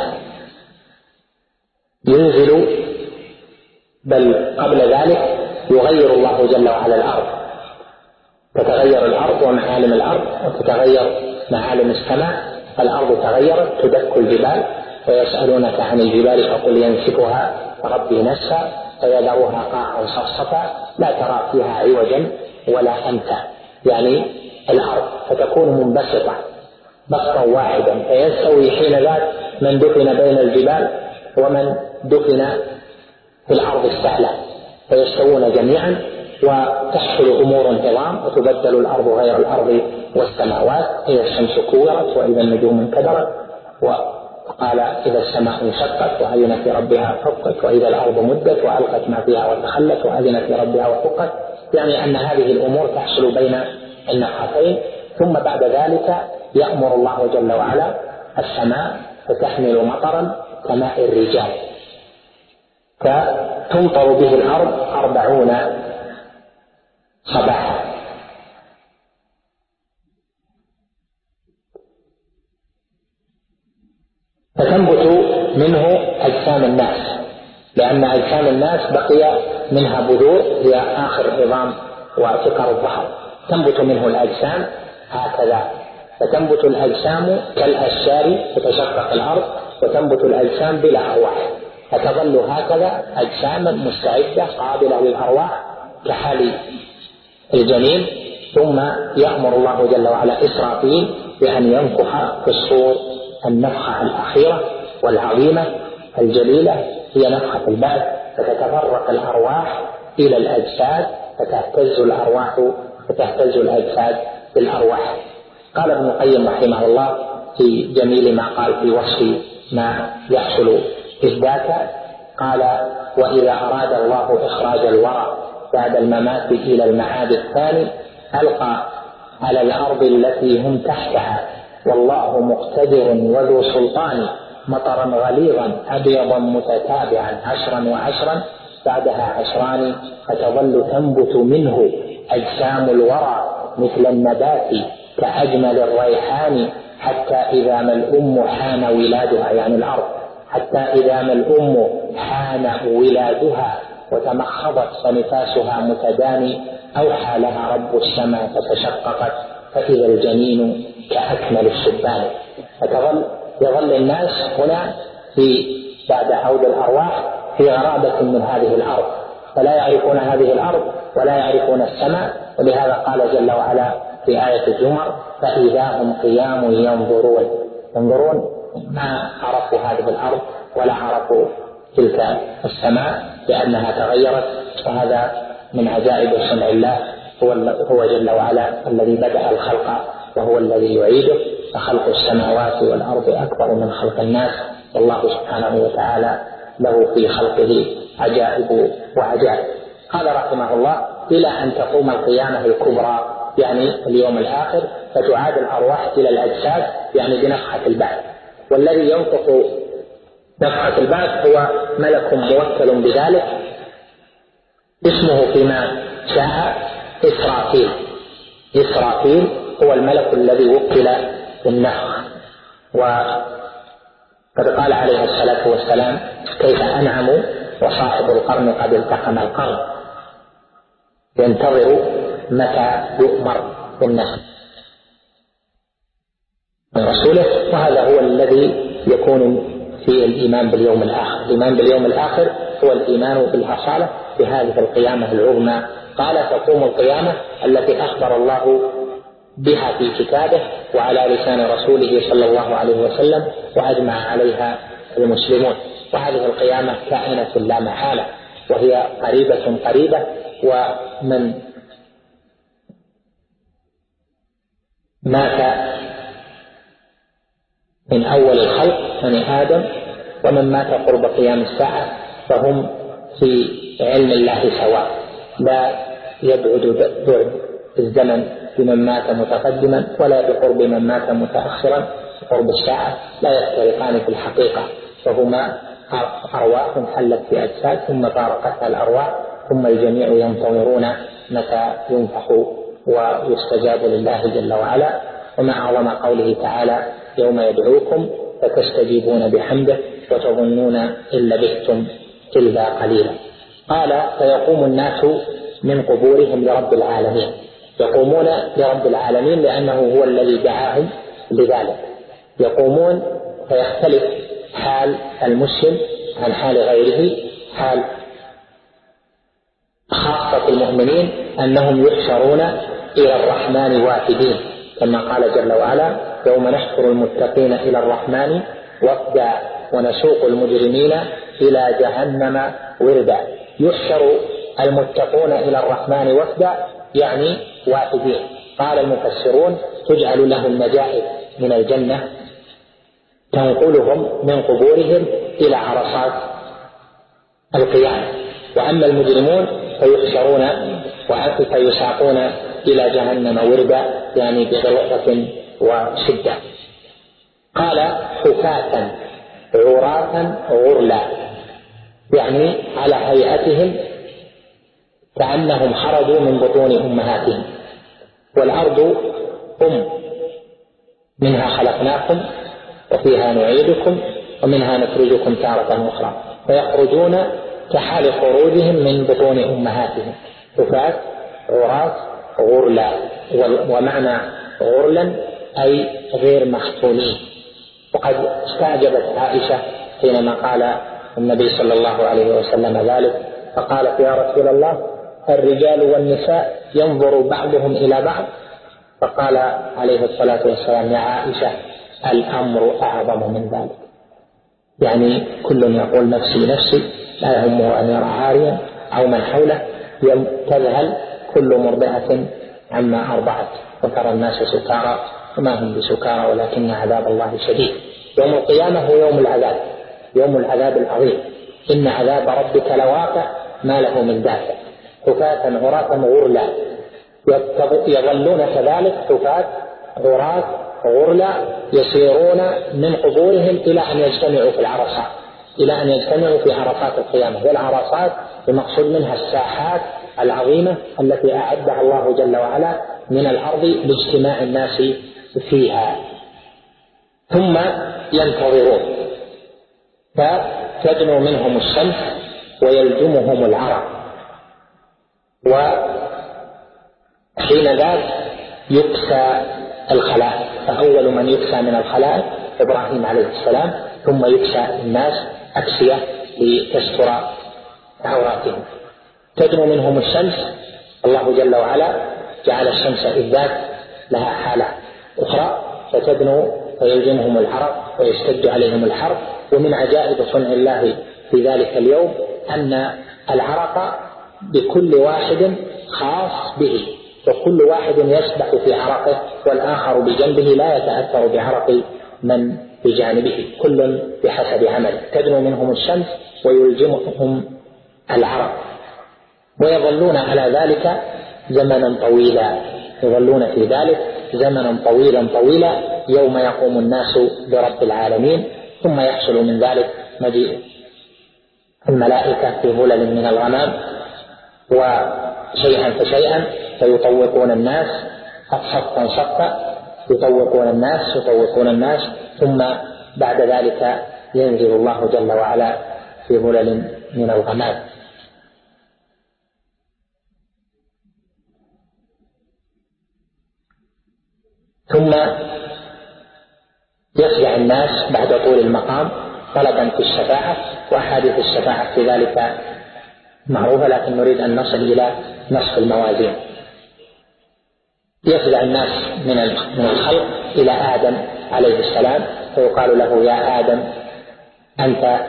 ينزل، بل قبل ذلك يغير الله جل وعلا الأرض، تتغير الأرض ومعالم الأرض وتتغير معالم السماء. الأرض تغيرت تدك الجبال، ويسألونك عن الجبال فقل ينسفها ربي نسفا فيذرها قاعا صفصفا لا ترى فيها عوجا ولا أمتا، يعني الأرض فتكون منبسطة بسطا واحدا، فيستوي حين ذاك من دفن بين الجبال ومن دفن في الأرض السهلة، فيستوون جميعا وتحصل أمور انتظام وتبدل الأرض غير الأرض والسماوات. إذا الشمس كورت وإذا النجوم انكدرت، وقال إذا السماء انشقت وأذنت لربها وحقت، وإذا الأرض مدت وألقت ما فيها وتخلت وأذنت لربها وحقت، يعني أن هذه الأمور تحصل بين النفحتين. ثم بعد ذلك يأمر الله جل وعلا السماء فتحمل مطرا كماء الرجال، فتمطر به الأرض 40 صباحا. فتنبت منه أجسام الناس، لأن أجسام الناس بقي منها بذور هي آخر عظام وفقر الظهر، تنبت منه الأجسام هكذا. فتنبت الأجسام كالأشجار فتشقق الأرض، وتنبت الأجسام بلا أرواح، فتظل هكذا أجساما مستعدة قابلة للأرواح كحال الجنين. ثم يأمر الله جل وعلا إسرافيل بأن ينفخ في الصور النفخة الأخيرة والعظيمة الجليلة، هي نفخة البعث، فتتفرق الأرواح إلى الأجساد فتهتز الأجساد بالأرواح. قال ابن القيم رحمه الله في جميل ما قال في وصف ما يحصل إثباتا، قال: وإذا أراد الله إخراج الورى بعد الممات إلى المعاد الثاني ألقى على الأرض التي هم تحتها والله مقتدر وذو سلطان مطرا غليظا أبيضا متتابعا 10 و10 بعدها 10 فتظل تنبت منه أجسام الورى مثل النبات كأجمل الريحان حتى إذا ما الأم حان ولادها، يعني الأرض، حتى إذا ما الأم حان ولادها وتمخضت فنفاسها متداني أوحى لها رب السماء فتشققت فإذا الجنين كأكمل الشبان. يظل الناس هنا بعد عود الأرواح في غرابة من هذه الأرض، فلا يعرفون هذه الأرض ولا يعرفون السماء. ولهذا قال جل وعلا في آية الزمر: فإذا هم قيام ينظرون ما عرفوا هذه الأرض ولا عرفوا تلك السماء لأنها تغيرت. وهذا من عجائب صنع الله، هو جل وعلا الذي بدأ الخلق وهو الذي يعيده، فخلق السماوات والأرض أكبر من خلق الناس، والله سبحانه وتعالى له في خلقه عجائب وعجائب. قال رحمه الله: إلى أن تقوم القيامة الكبرى، يعني اليوم الآخر، فتعاد الأرواح إلى الأجساد، يعني بنفخة البعث. والذي ينطق نفخة البعث هو ملك موكل بذلك، اسمه فيما شاء إسرافيل هو الملك الذي وكل بالنفخ. وقد قال عليه الصلاة والسلام: كيف أنعم وصاحب القرن قد التقم القرن، ينتظر متى يؤمر بالنفخ من رسوله. وهذا هو الذي يكون في الإيمان باليوم الآخر. الإيمان باليوم الآخر هو الإيمان بالأصالة بهذه القيامة العظمى. قال: تقوم القيامة التي أخبر الله بها في كتابه وعلى لسان رسوله صلى الله عليه وسلم وأجمع عليها المسلمون. وهذه القيامة كائنة لا محالة، وهي قريبة، ومن مات من أول الخلق بني آدم ومن مات قرب قيام الساعة فهم في علم الله سواء، لا يبعد بعد الزمن بمن مات متقدما ولا بقرب من مات متأخرا قرب الساعة، لا يفترقان في الحقيقة، فهما أرواح حلت في أجساد ثم فارقتها الأرواح، ثم الجميع ينتظرون متى ينفخ ويستجاب لله جل وعلا. وما أعظم قوله تعالى: يوم يدعوكم فتستجيبون بحمده وتظنون إن لبثتم إلا قليلا. قال: فيقوم الناس من قبورهم لرب العالمين. يقومون لرب العالمين لأنه هو الذي دعاهم لذلك. يقومون فيختلف حال المسلم عن حال غيره. حال خاصة المؤمنين أنهم يحشرون إلى الرحمن وافدين، كما قال جل وعلا: يوم نحشر المتقين إلى الرحمن وفدا ونسوق المجرمين إلى جهنم وردا. يحشر المتقون إلى الرحمن وفدا يعني وافدين. قال المفسرون: تجعل لهم نجائب من الجنة تنقلهم من قبورهم إلى عرصات القيامة. وأما المجرمون فيحشرون فيساقون إلى جهنم وردا يعني بغلظة وشدة. قال: حفاة عراة غرلا، يعني على هيئتهم كأنهم خرجوا من بطون أمهاتهم. والأرض منها خلقناكم وفيها نعيدكم ومنها نخرجكم تارة أخرى، فيخرجون كحال خروجهم من بطون أمهاتهم. حفاة عراة غرلا. ومعنى غرلا أي غير مختونين. وقد استعجبت عائشة حينما قال النبي صلى الله عليه وسلم ذلك، فقالت: يا رسول الله، الرجال والنساء ينظر بعضهم إلى بعض؟ فقال عليه الصلاة والسلام: يا عائشة، الأمر أعظم من ذلك. يعني كل يقول نفسي نفسي، لا يهمه أن يرى عاريا أو من حوله. تذهل كل مرضعة عما أرضعت، وترى الناس سكارى وما هم بسكارى ولكن عذاب الله شديد. يوم القيامة هو يوم العذاب، يوم العذاب العظيم. إن عذاب ربك لواقع ما له من دافع. حفاة عراة غرلا، يظلون كذلك حفاة عراة غرلا، يسيرون من قبورهم إلى أن يجتمعوا في العرصات، إلى أن يجتمعوا في عرصات القيامة. والعرصات المقصود منها الساحات العظيمة التي أعدها الله جل وعلا من الأرض لاجتماع الناس فيها. ثم ينتظرون، فتدنو منهم الشمس ويلجمهم العرق، وحين ذاك يكسى الخلائق. فأول من يكسى من الخلائق إبراهيم عليه السلام، ثم يكسى الناس أكسية لتستر عوراتهم. تدنو منهم الشمس. الله جل وعلا جعل الشمس إذ ذاك لها حالة أخرى، فتدنو فيلزمهم العرق ويشتد عليهم الحر. ومن عجائب صنع الله في ذلك اليوم أن العرق بكل واحد خاص به، وكل واحد يسبح في عرقه والآخر بجنبه لا يتأثر بعرق من بجانبه، كل بحسب عمله. تدنو منهم الشمس ويلجمهم العرق، ويظلون على ذلك زمنا طويلا. يظلون في ذلك زمنا طويلا يوم يقوم الناس برب العالمين. ثم يحصل من ذلك مجيء الملائكة في ظلل من الغمام، وشيئا فشيئا فيطوقون الناس صفا، يطوقون الناس، ثم بعد ذلك ينزل الله جل وعلا في ظلل من الغمام. ثم يفزع الناس بعد طول المقام طلبا في الشفاعة، وأحاديث الشفاعة في ذلك معروفة، لكن نريد أن نصل إلى نصف الموازين. يفزع الناس من الخلق إلى آدم عليه السلام، فيقال له: يا آدم، أنت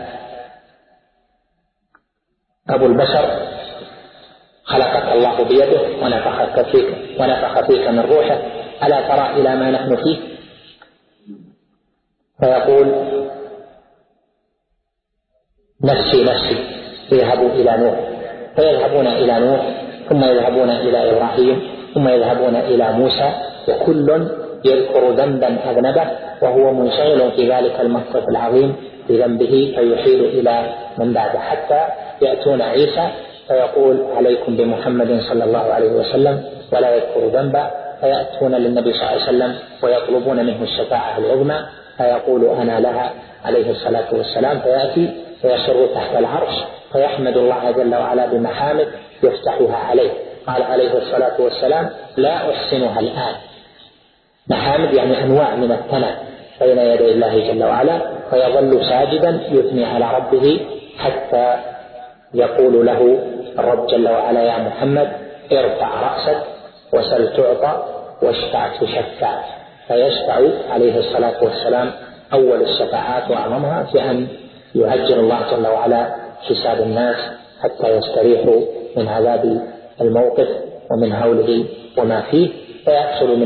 أبو البشر، خلقك الله بيده ونفخ فيك من روحه، ألا ترى إلى ما نحن فيه؟ فيقول: نفسي، اذهبوا إلى نوح. فيذهبون إلى نوح، ثم يذهبون إلى إبراهيم، ثم يذهبون إلى موسى وكل يذكر ذنبا أذنبه وهو منشغل في ذلك الموقف العظيم بذنبه فيحيل إلى من بعده، حتى يأتون عيسى فيقول عليكم بمحمد صلى الله عليه وسلم ولا يذكر ذنبا، فيأتون للنبي صلى الله عليه وسلم ويطلبون منه الشفاعة العظمى فيقول أنا لها عليه الصلاة والسلام، فيأتي فيسر تحت العرش فيحمد الله جل وعلا بمحامد يفتحها عليه. قال عليه الصلاة والسلام لا أحسنها الآن. محامد يعني أنواع من الثناء بين يدي الله جل وعلا، فيظل ساجدا يثني على ربه حتى يقول له الرب جل وعلا يا محمد ارفع رأسك وسل تعطى واشفع تشفع، فيشفع عليه الصلاة والسلام أول الشفاعات وأعظمها في أن يعجل الله جل وعلا حساب الناس حتى يستريحوا من عذاب الموقف ومن هوله وما فيه، فيحصل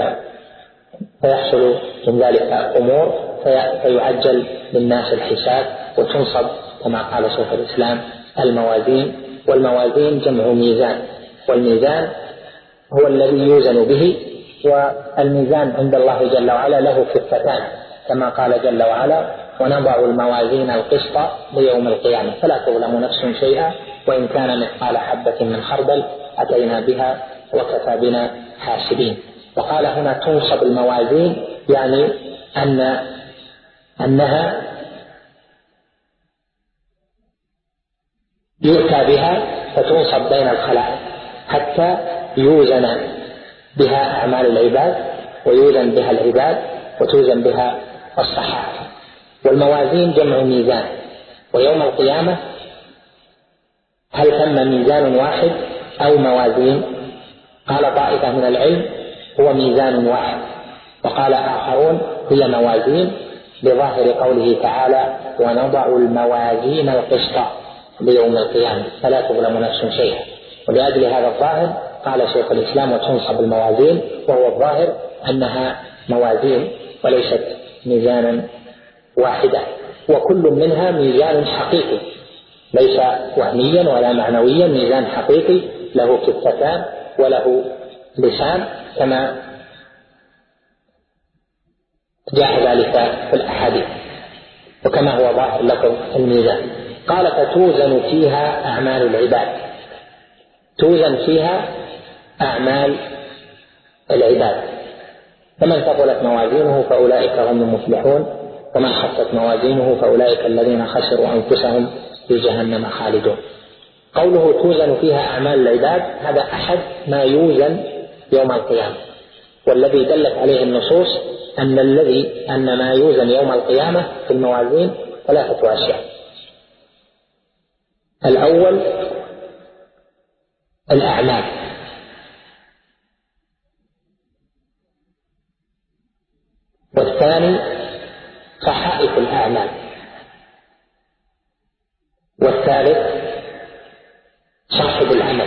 من ذلك أمور فيعجل للناس الحساب وتنصب كما قال شيخ الإسلام الموازين. والموازين جمع ميزان، والميزان هو الذي يوزن به، والميزان عند الله جل وعلا له كفتان كما قال جل وعلا ونضع الموازين القسط ليوم القيامة فلا تظلم نفس شيئا وإن كان مثقال حبة من خردل أتينا بها وكفى بنا حاسبين. وقال هنا تنصب الموازين يعني أنها يؤتى بها فتنصب بين الخلائق حتى يوزن بها أعمال العباد ويوزن بها العباد وتوزن بها الصحائف. والموازين جمع ميزان. ويوم القيامة هل ثم ميزان واحد أو موازين؟ قال طائفة من العلم هو ميزان واحد، وقال آخرون هي موازين بظاهر قوله تعالى ونضع الموازين القسط ليوم القيامة فلا تظلم نفس شيئا. ولأجل هذا الظاهر قال شيخ الإسلام وتنصب الموازين، وهو الظاهر أنها موازين وليست ميزانا واحدا، وكل منها ميزان حقيقي ليس وهميا ولا معنويا، ميزان حقيقي له كفتان وله لسان كما جاء ذلك في الأحاديث وكما هو ظاهر لكم الميزان. قال فتوزن فيها أعمال العباد، توزن فيها أعمال العباد، فمن ثقلت موازينه فأولئك هم المفلحون ومن خفت موازينه فأولئك الذين خسروا أنفسهم في جهنم خالدون. قوله توزن فيها أعمال العباد هذا أحد ما يوزن يوم القيامة، والذي دلت عليه النصوص أن ما يوزن يوم القيامة في الموازين ثلاثة أشياء. الأول الأعمال، والثاني صحائف الأعمال، والثالث صاحب العمل.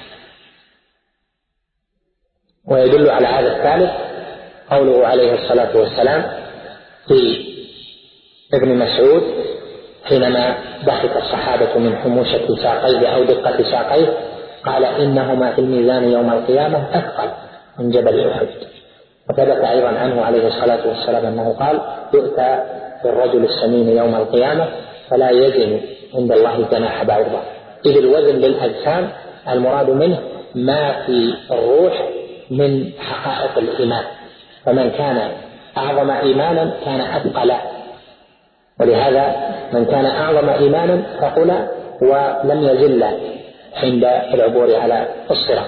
ويدل على هذا الثالث قوله عليه الصلاة والسلام في ابن مسعود حينما ضحك الصحابة من حموشة ساقيه أو دقة ساقيه قال إنهما في الميزان يوم القيامة أثقل من جبل أحد. وثبت أيضا عنه عليه الصلاة والسلام أنه قال يؤتى بالرجل السمين يوم القيامة فلا يزن عند الله جناح بعوضة. إذ الوزن للأجسام المراد منه ما في الروح من حقائق الإيمان، فمن كان أعظم إيمانا كان أثقل، ولهذا من كان أعظم إيمانا ثقل ولم يزل عند العبور على الصراط.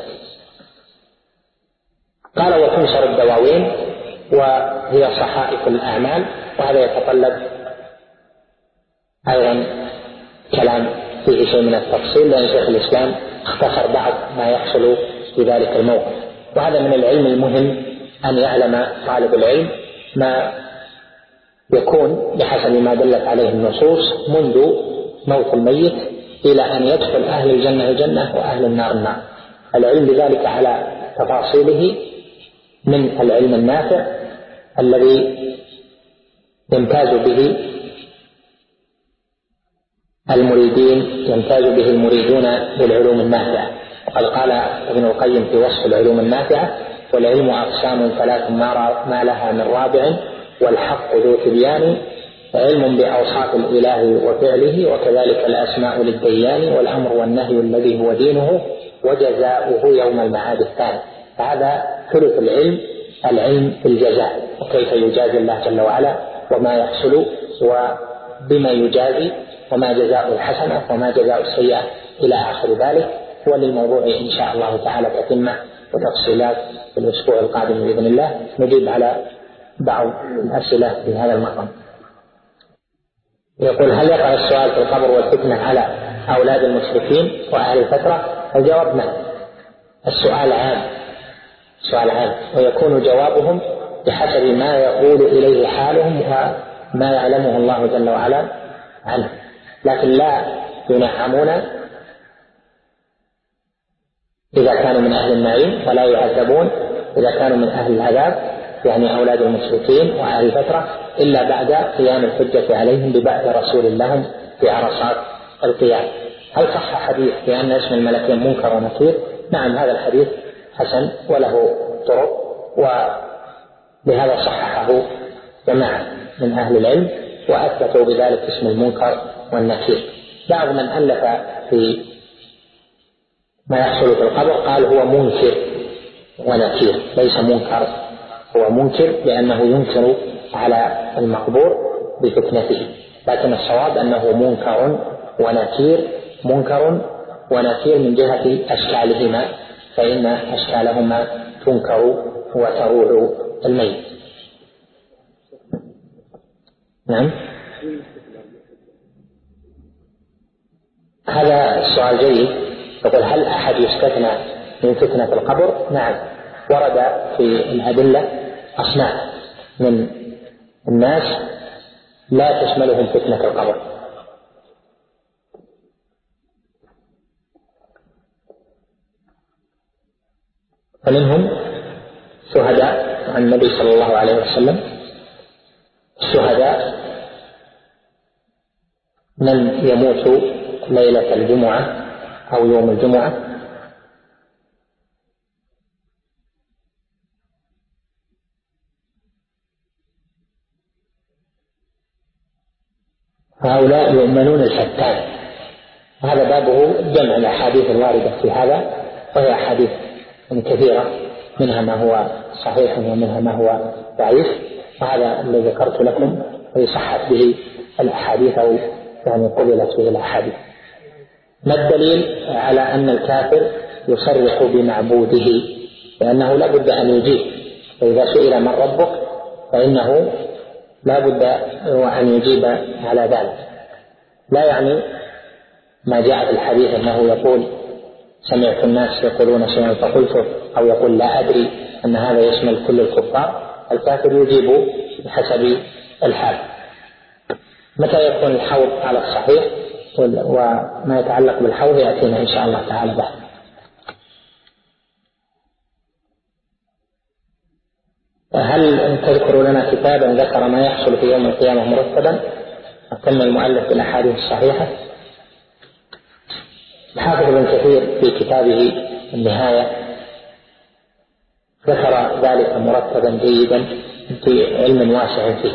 قال وتنشر الدواوين وهي صحائف الأعمال، وهذا يتطلب أيضا كلام فيه شيء من التفصيل لأن شيخ الإسلام اختصر بعض ما يحصل في ذلك الموقف. وهذا من العلم المهم أن يعلم طالب العلم ما يكون بحسب ما دلت عليه النصوص منذ موت الميت إلى أن يدخل أهل الجنة الجنة وأهل النار النار. العلم بذلك على تفاصيله من العلم النافع الذي يمتاز به المريدون بالعلوم النافعة، وقد قال ابن القيم في وصف العلوم النافعة: والعلم أقسام ثلاث ما لها من رابع، والحق ذو تبيان، علم بأوصاف الإله وفعله، وكذلك الأسماء للديان، والأمر والنهي الذي هو دينه، وجزاؤه يوم المعاد الثاني. فهذا ثلث العلم في الجزاء، وكيف يجازي الله جل وعلا، وما يحصل وبما يجازي، وما جزاء الحسنة وما جزاء السيئة إلى آخر ذلك. هو للموضوع إن شاء الله تعالى تتمة وتفصيلات في الأسبوع القادم بإذن الله. نجيب على بعض الأسئلة في هذا المقام. يقول: هل يقع السؤال في القبر والفتنة على أولاد المشركين وأهل الفترة؟ الجواب نعم. السؤال عام، ويكون جوابهم بحسب ما يقول إليه حالهم وما يعلمه الله جل وعلا عنه، لكن لا ينعمون إذا كانوا من أهل النعيم، ولا يعذبون إذا كانوا من أهل العذاب، يعني أولاد المشركين وأهل الفترة، إلا بعد قيام الحجة عليهم ببعث رسول لهم في عرصات القيامة. هل صح حديث بأن اسم الملكين منكر ونكير؟ نعم، هذا الحديث حسن وله طرق، وبهذا صححه جماعة من أهل العلم وأثبتوا بذلك اسم المنكر والنكير. بعض من ألف في ما يحصل في القبر قال هو منكر ونكير، ليس منكر، هو منكر لأنه ينكر على المقبور بفتنته، لكن الصواب أنه منكر ونكير من جهة أشكالهما، فإن أشكالهما تنكر وتروع الميت. نعم، هذا السؤال جيد. يقول: هل أحد يستثنى من فتنة القبر؟ نعم، ورد في الأدلة أصناف من الناس لا تشملهم فتنة القبر، فمنهم شهداء عن النبي صلى الله عليه وسلم، الشهداء من يموت ليلة الجمعة أو يوم الجمعة، هؤلاء يؤمنون الفتان. هذا بابه جمع الأحاديث الواردة في هذا، وهي أحاديث كثيرة، منها ما هو صحيح ومنها ما هو ضعيف، وهذا الذي ذكرت لكم ويصحت به الأحاديث أو يعني قبلت به الأحاديث. ما الدليل على أن الكافر يصرح بمعبوده؟ لأنه لا بد أن يجيب، فإذا سئل من ربك فإنه لا بد أن يجيب على ذلك. لا يعني ما جاء في الحديث أنه يقول سمعت الناس يقولون شيئا فقلته، أو يقول لا أدري، أن هذا يشمل كل الكفار. الكافر يجيب بحسب الحال. متى يكون الحوض على الصحيح؟ وما يتعلق بالحوض يأتينا إن شاء الله تعالى بعد. هل تذكر لنا كتابا ذكر ما يحصل في يوم القيامة مرتبا؟ أتم المؤلف بالأحاديث الصحيحة. الحافظ ابن كثير في كتابه النهاية ذكر ذلك مرتبا جيدا في علم واسع فيه،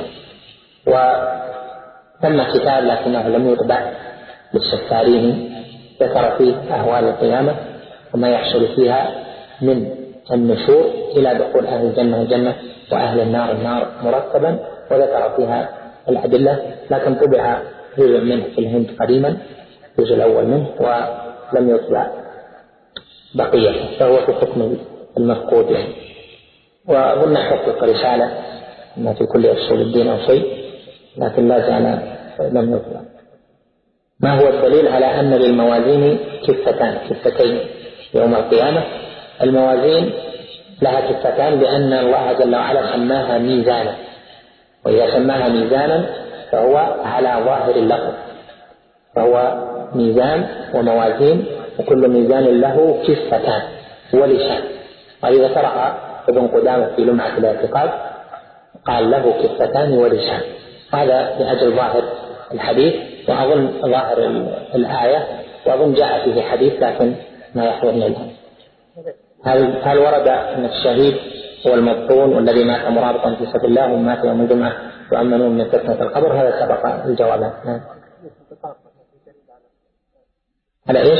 وثم كتاب لكنه لم يطبع للسفارين ذكر فيه أهوال القيامة وما يحصل فيها من النشور إلى دخول أهل الجنة الجنة وأهل النار النار مرتبا، وذكر فيها الأدلة، لكن طبع جزء منه في الهند قديما، الجزء الأول منه، ولم يطبع بقية، فهو في حكم المفقود يعني. وأظن حقق رسالة ما في كل أصول الدين أو شيء، لكن لا زال لم يطبع. ما هو الدليل على أن للموازين كفتين يوم القيامة؟ الموازين لها كفتان لأن الله جل وعلا سماها ميزانا، وإذا سماها ميزانا فهو على ظاهر اللفظ، فهو ميزان وموازين، وكل ميزان له كفتان ولسان. وإذا ذكرها ابن قدامة في لمعة الاعتقاد قال له كفتان ولسان، هذا لأجل ظاهر الحديث، وأظن ظاهر الآية، وأظن جاء فيه حديث لكن ما يحضرني الآن. هل ورد أن الشهيد هو المبطون والذي مات مرابطا في سبيل الله ومات يوم الجمعة يؤمنون من فتنة القبر؟ هذا سبق الجواب. على إيش؟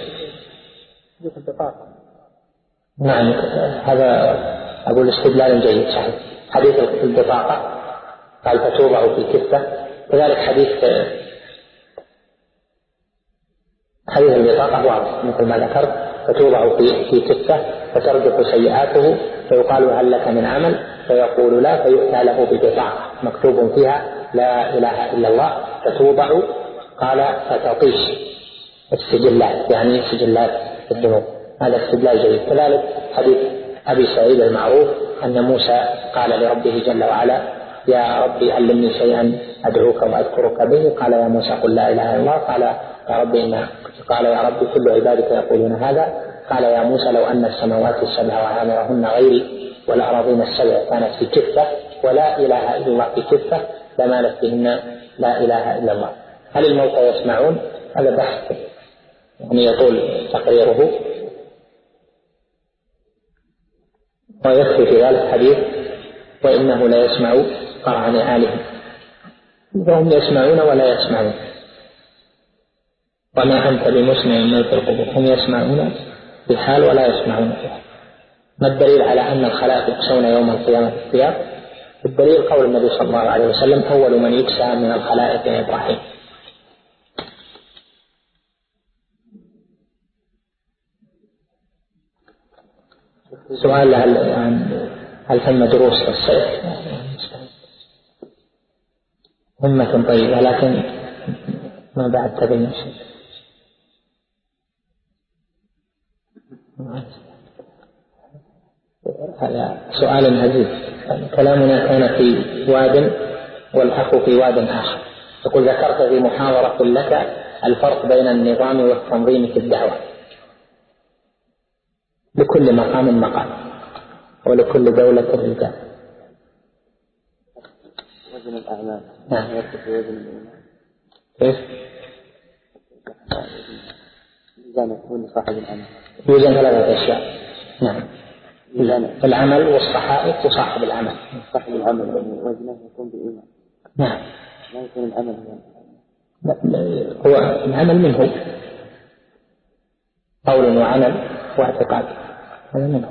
نعم، هذا أقول استدلال جيد صحيح. حديث البطاقة قال فتوضع في كفة، كذلك حديث البطاقة واضح مثل ما ذكرت، فتوضع في كفة فترجف سيئاته فيقال هل لك من عمل فيقول لا، فيؤتى له ببطاقة مكتوب فيها لا إله إلا الله فتوضع، قال فتطيش السجلات يعني سجلات الذنوب. هذا استدلال جيد. كذلك حديث أبي سعيد المعروف أن موسى قال لربه جل وعلا يا ربي علمني شيئا أدعوك وأذكرك به، قال يا موسى قل لا إله إلا الله، قال يا ربي كل عبادك يقولون هذا، قال يا موسى لو أن السماوات السبع وعامرهن غيري والأراضين السبع كانت في كفة ولا إله إلا الله في كفة لمالت بهن لا إله إلا الله. هل الموتى يسمعون؟ هذا بحث يعني يطول تقريره، ويكفي في ذلك حديث وإنه لا يسمع قرع نعالهم، وهم يسمعون ولا يسمعون، وما أنت بمسمع من في القبور، هم يسمعون بحال ولا يسمعون بحال. ما الدليل على أن الخلائق يكسون يوم القيامة في الثياب؟ الدليل قول النبي صلى الله عليه وسلم أول من يكسى من الخلائق يا إبراهيم. سؤال هل ثم دروس في الصيف؟ همة طيبة لكن ما بعد تبين شيء. هذا سؤال عزيز. كلامنا كان في واد والأخ في واد آخر. يقول ذكرت في محاضرة لك الفرق بين النظام والتنظيم في الدعوة، لكل مقام مقام ولكل دولة رجال. وزن الأعمال نعم. وزن الإيمان كيف؟ ميزان يكون صاحب العمل. يوزن ثلاثة أشياء. نعم. العمل والصحائف وصاحب العمل. صاحب العمل وزنه يكون بإيمان. نعم. ما يكون العمل هو العمل منه قول وعمل واعتقاد، هذا منه.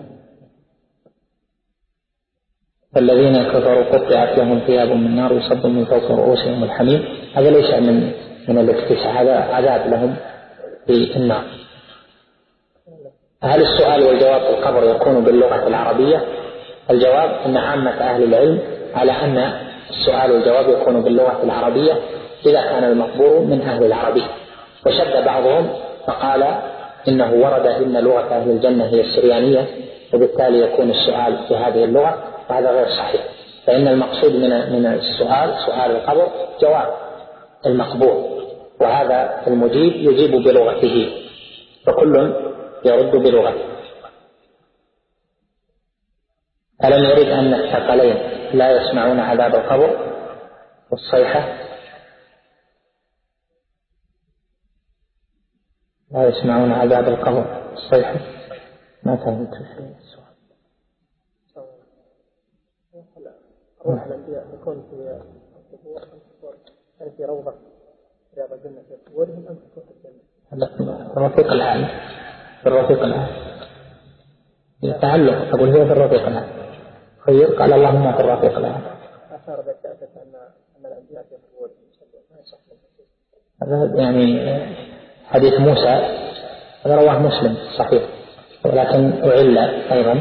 فالذين كفروا قطعت لهم ثياب من نار يصب من فوق رؤوسهم الحميم، هذا ليس من الاكتساء، هذا عذاب لهم في النار. هل السؤال والجواب في القبر يكون باللغة العربية؟ الجواب أن عامة أهل العلم على أن السؤال والجواب يكون باللغة العربية إذا كان المقبور من أهل العربية، وشد بعضهم فقال إنه ورد إن لغة أهل الجنة هي السريانية وبالتالي يكون السؤال في هذه اللغة، وهذا غير صحيح. فإن المقصود من السؤال سؤال القبر جواب المقبور، وهذا المجيب يجيب بلغته، فكل يرد بلغته. ألم يرد أن الثقلين لا يسمعون عذاب القبر والصيحة؟ لا يسمعون عذاب القبر والصيحة؟ ما فهمت السؤال. روح الأنبياء يكون في القبور أم تكون في روضة رياض الجنة في قبورهم أم تكون في الجنة؟ الرفيق الأعلى، في الرفيق الأعلى يتعلق. أقول هو في الرفيق الأعلى، خير قال اللهم في الرفيق الأعلى. أشار بكأسة أن الأنبياء في قبورهم ما يصح. هذا يعني حديث موسى هذا رواه مسلم صحيح، ولكن أعل أيضا،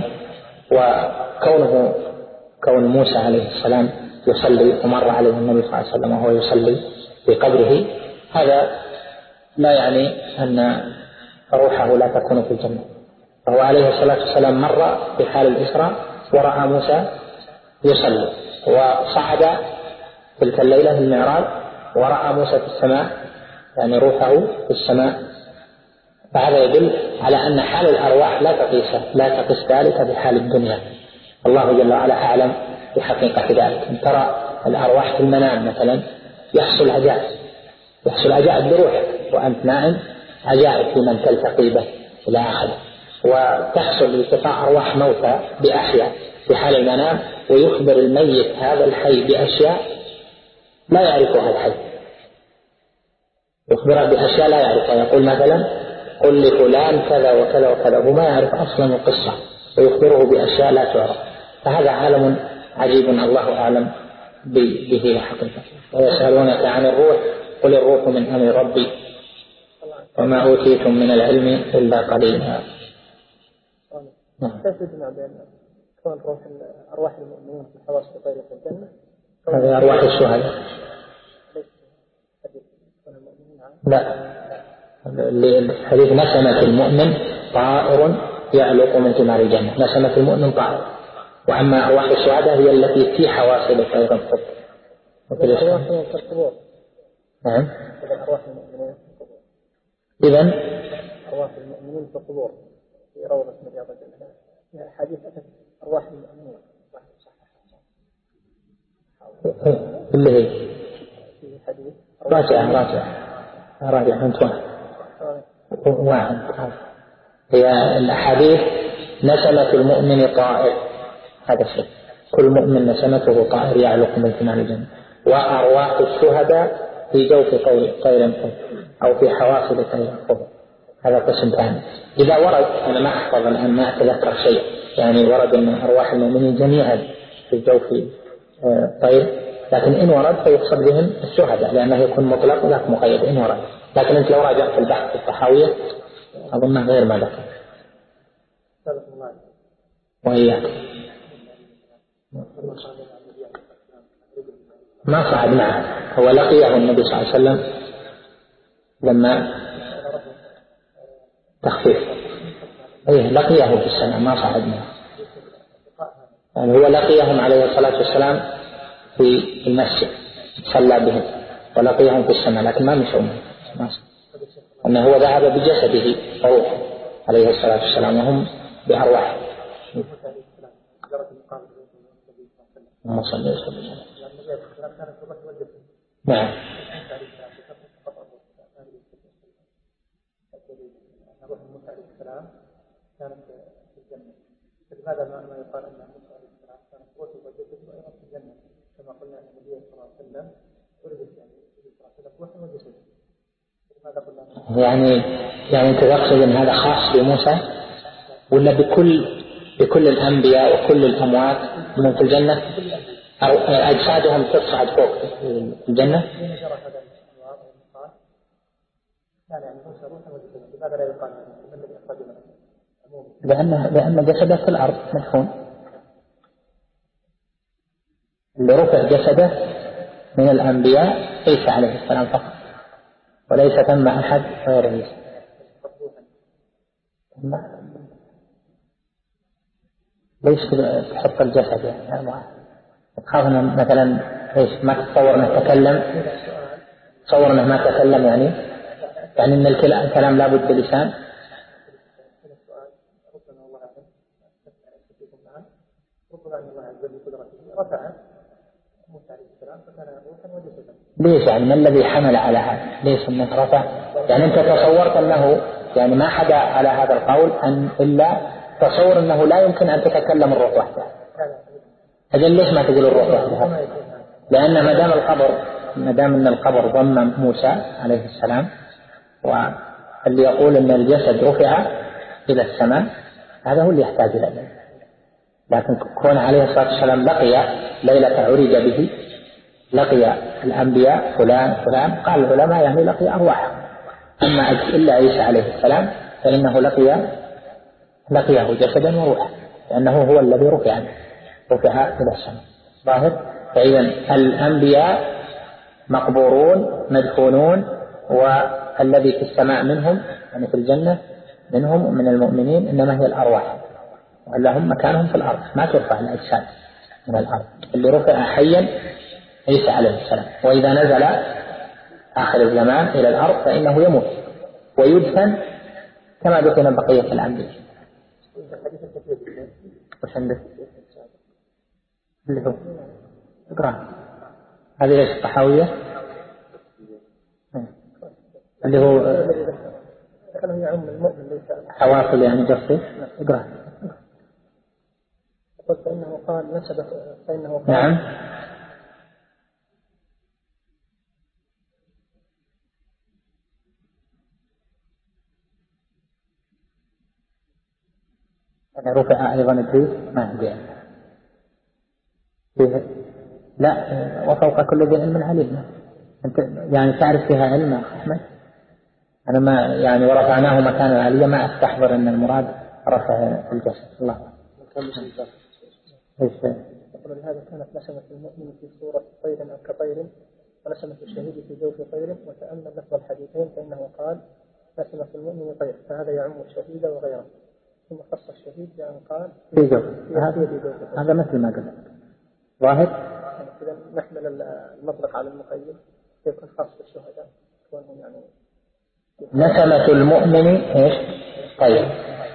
وكون موسى عليه السلام يصلي ومر عليه النبي صلى الله عليه وسلم وهو يصلي في قبره، هذا لا يعني أن روحه لا تكون في الجنة. فهو عليه الصلاة والسلام مر في حال الإسراء ورأى موسى يصلي، وصعد تلك الليلة المعراج ورأى موسى في السماء، يعني روحه في السماء. فهذا يدل على أن حال الأرواح لا تقيس ذلك بحال الدنيا. الله جل وعلا أعلم بحقيقة ذلك. إن ترى الأرواح في المنام مثلا يحصل عجائب بروحك وأنت نائم، عجائب في من تلتقي به إلى آخره. وتحصل التقاء أرواح موتى بأحياء في حال المنام، ويخبر الميت هذا الحي بأشياء لا يعرفها الحي، يخبره بأشياء لا يعرفها. يقول مثلا قل لفلان كذا وكذا وكذا، هو ما يعرف أصلا القصة ويخبره بأشياء لا تعرف. فهذا عالم عجيب الله أعلم به حقيقة. ويسألونك عن الروح قل الروح من أمر ربي وما أوتيتم من العلم إلا قليلا. كيف يجمع بين كون روح أرواح المؤمنين في الحواس وغيره في الجنة؟ هذه أرواح الشهداء. لا، الحديث نسمة المؤمن طائر يعلق من ثمار الجنة، نسمة المؤمن طائر. وأما أرواح الشهداء هي التي في حواصل طير القط. نعم. إذن أرواح المؤمنين في القبور في روضة من رياض الجنة. حديث أرواح المؤمنين اللي هي راجع أنت واحد. هي الحديث نسمة المؤمن طائر، هذا الشيء، كل مؤمن نسمته طائر يعلق من ثمار الجنة. وأرواح الشهداء في جوف طير أو في حواصل طير القبر، هذا قسم ثاني. إذا ورد، أنا ما أحفظ الآن ما أتذكر شيء، يعني ورد أن أرواح المؤمنين جميعا في جوف طير، لكن إن ورد فيقصد بهم الشهداء لأنه يكون مطلق وذاك مقيد إن ورد. لكن أنت لو راجعت البحث في الطحاوية أظنه غير ما ذكر. وإياك ما صعد معه، هو لقيه النبي صلى الله عليه وسلم لما تخفيف، لقيه في السماء ما صعد معه، يعني هو لقيهم عليه الصلاة والسلام في المسجد صلى بهم ولقيهم في السماء، لكن ما مشوا معه، أنه هو ذهب بجسده وروحه عليه الصلاة والسلام وهم بأرواح. اللهم صل وسلم. نعم. لماذا ما يقال أن موسى عليه السلام كانت روحه وجسده أيضا في الجنة، كما قلنا أن النبي صلى الله عليه وسلم ولد روحه وجسده، لماذا قلنا؟ يعني أنت تقصد أن هذا خاص بموسى ولا بكل الأنبياء وكل الأموات من في الجنة أو أجسادهم تصعد فوق الجنة؟ يعني موسى روحه وجسده، لماذا لا يقال الذي أخرجنا؟ لأن جسده في الأرض مدفون، اللي رفع جسده من الأنبياء عيسى عليه السلام فقط، وليس ثم أحد غير عيسى. ليش تحط الجسد يعني تخاف مثلا إيش ما تتصور أنه تكلم، تصور أنه ما تكلم يعني أن الكلام لابد بلسان. ليش يعني ما الذي حمل على هذا؟ ليش انك رفع؟ يعني انت تصورت انه يعني ما حدا على هذا القول ان الا تصور انه لا يمكن ان تتكلم الروح وحدها. اذن ليش ما تقول الروح وحدها؟ لان ما دام ان القبر ضم موسى عليه السلام، واللي يقول ان الجسد رفع الى السماء هذا هو اللي يحتاج الى ذلك. لكن كون عليه الصلاة والسلام لقي ليلة عرج به، لقي الأنبياء فلان قال العلماء يعني لقي أرواح. أما إلا عيسى عليه السلام فإنه لقيه جسدا وروحا، لأنه هو الذي رفع إلى السماء ظاهر. فإذا الأنبياء مقبورون مدفونون، والذي في السماء منهم يعني في الجنة منهم من المؤمنين إنما هي الأرواح، لهم مكانهم في الأرض، ما ترفع الأجساد من الأرض. اللي رفع حيا عيسى عليه السلام، وإذا نزل آخر الزمان إلى الأرض فإنه يموت ويدفن كما دفن بقية الأنبياء. وش عندك؟ اللي هو اقرأ هذه ليش الطحاوية اللي هو لكنه يعم المؤمن ليس حواصل يعني قصدي اقرأ. قلت فإنه قال نسبت فإنه قال نعم أنا رفع أيضا إدريس ما عندي فيه. لا وفوق كل ذي علم عليم. أنت يعني تعرف فيها علم أحمد؟ أنا ما يعني ورفعناه مكانا عليا ما أستحضر أن المراد رفع الجسد. الله يقول لهذا كانت نسمة المؤمن في صورة طير أو كطير ونسمة الشهيد في جوف طير. وتأمل لفظ الحديثين فإنه قال نسمة المؤمن طير فهذا يعم الشهيد وغيره ثم خص الشهيد بأن قال في جوف. هذا مثل ما قلت ظاهر. إذا نحمل المطلق على المقيد يكون خاص بالشهداء كونهم يعني نسمة المؤمن إيش طير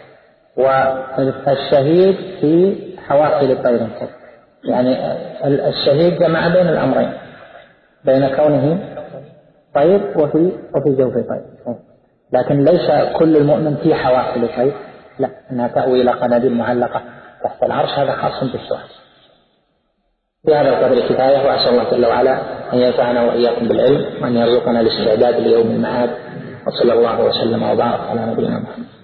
والشهيد في حواصل الطير يعني الشهيد جمع بين الأمرين بين كونه طير وفي جوف طير لكن ليس كل المؤمن في حواصل طير لا انها تأوي الى قناديل معلقة تحت العرش هذا خاص بالشهداء. بهذا القدر كفاية وأسأل الله جل وعلا أن ينفعنا وإياكم بالعلم وأن يرزقنا الاستعداد ليوم المعاد وصلى الله وسلم وبارك على نبينا محمد.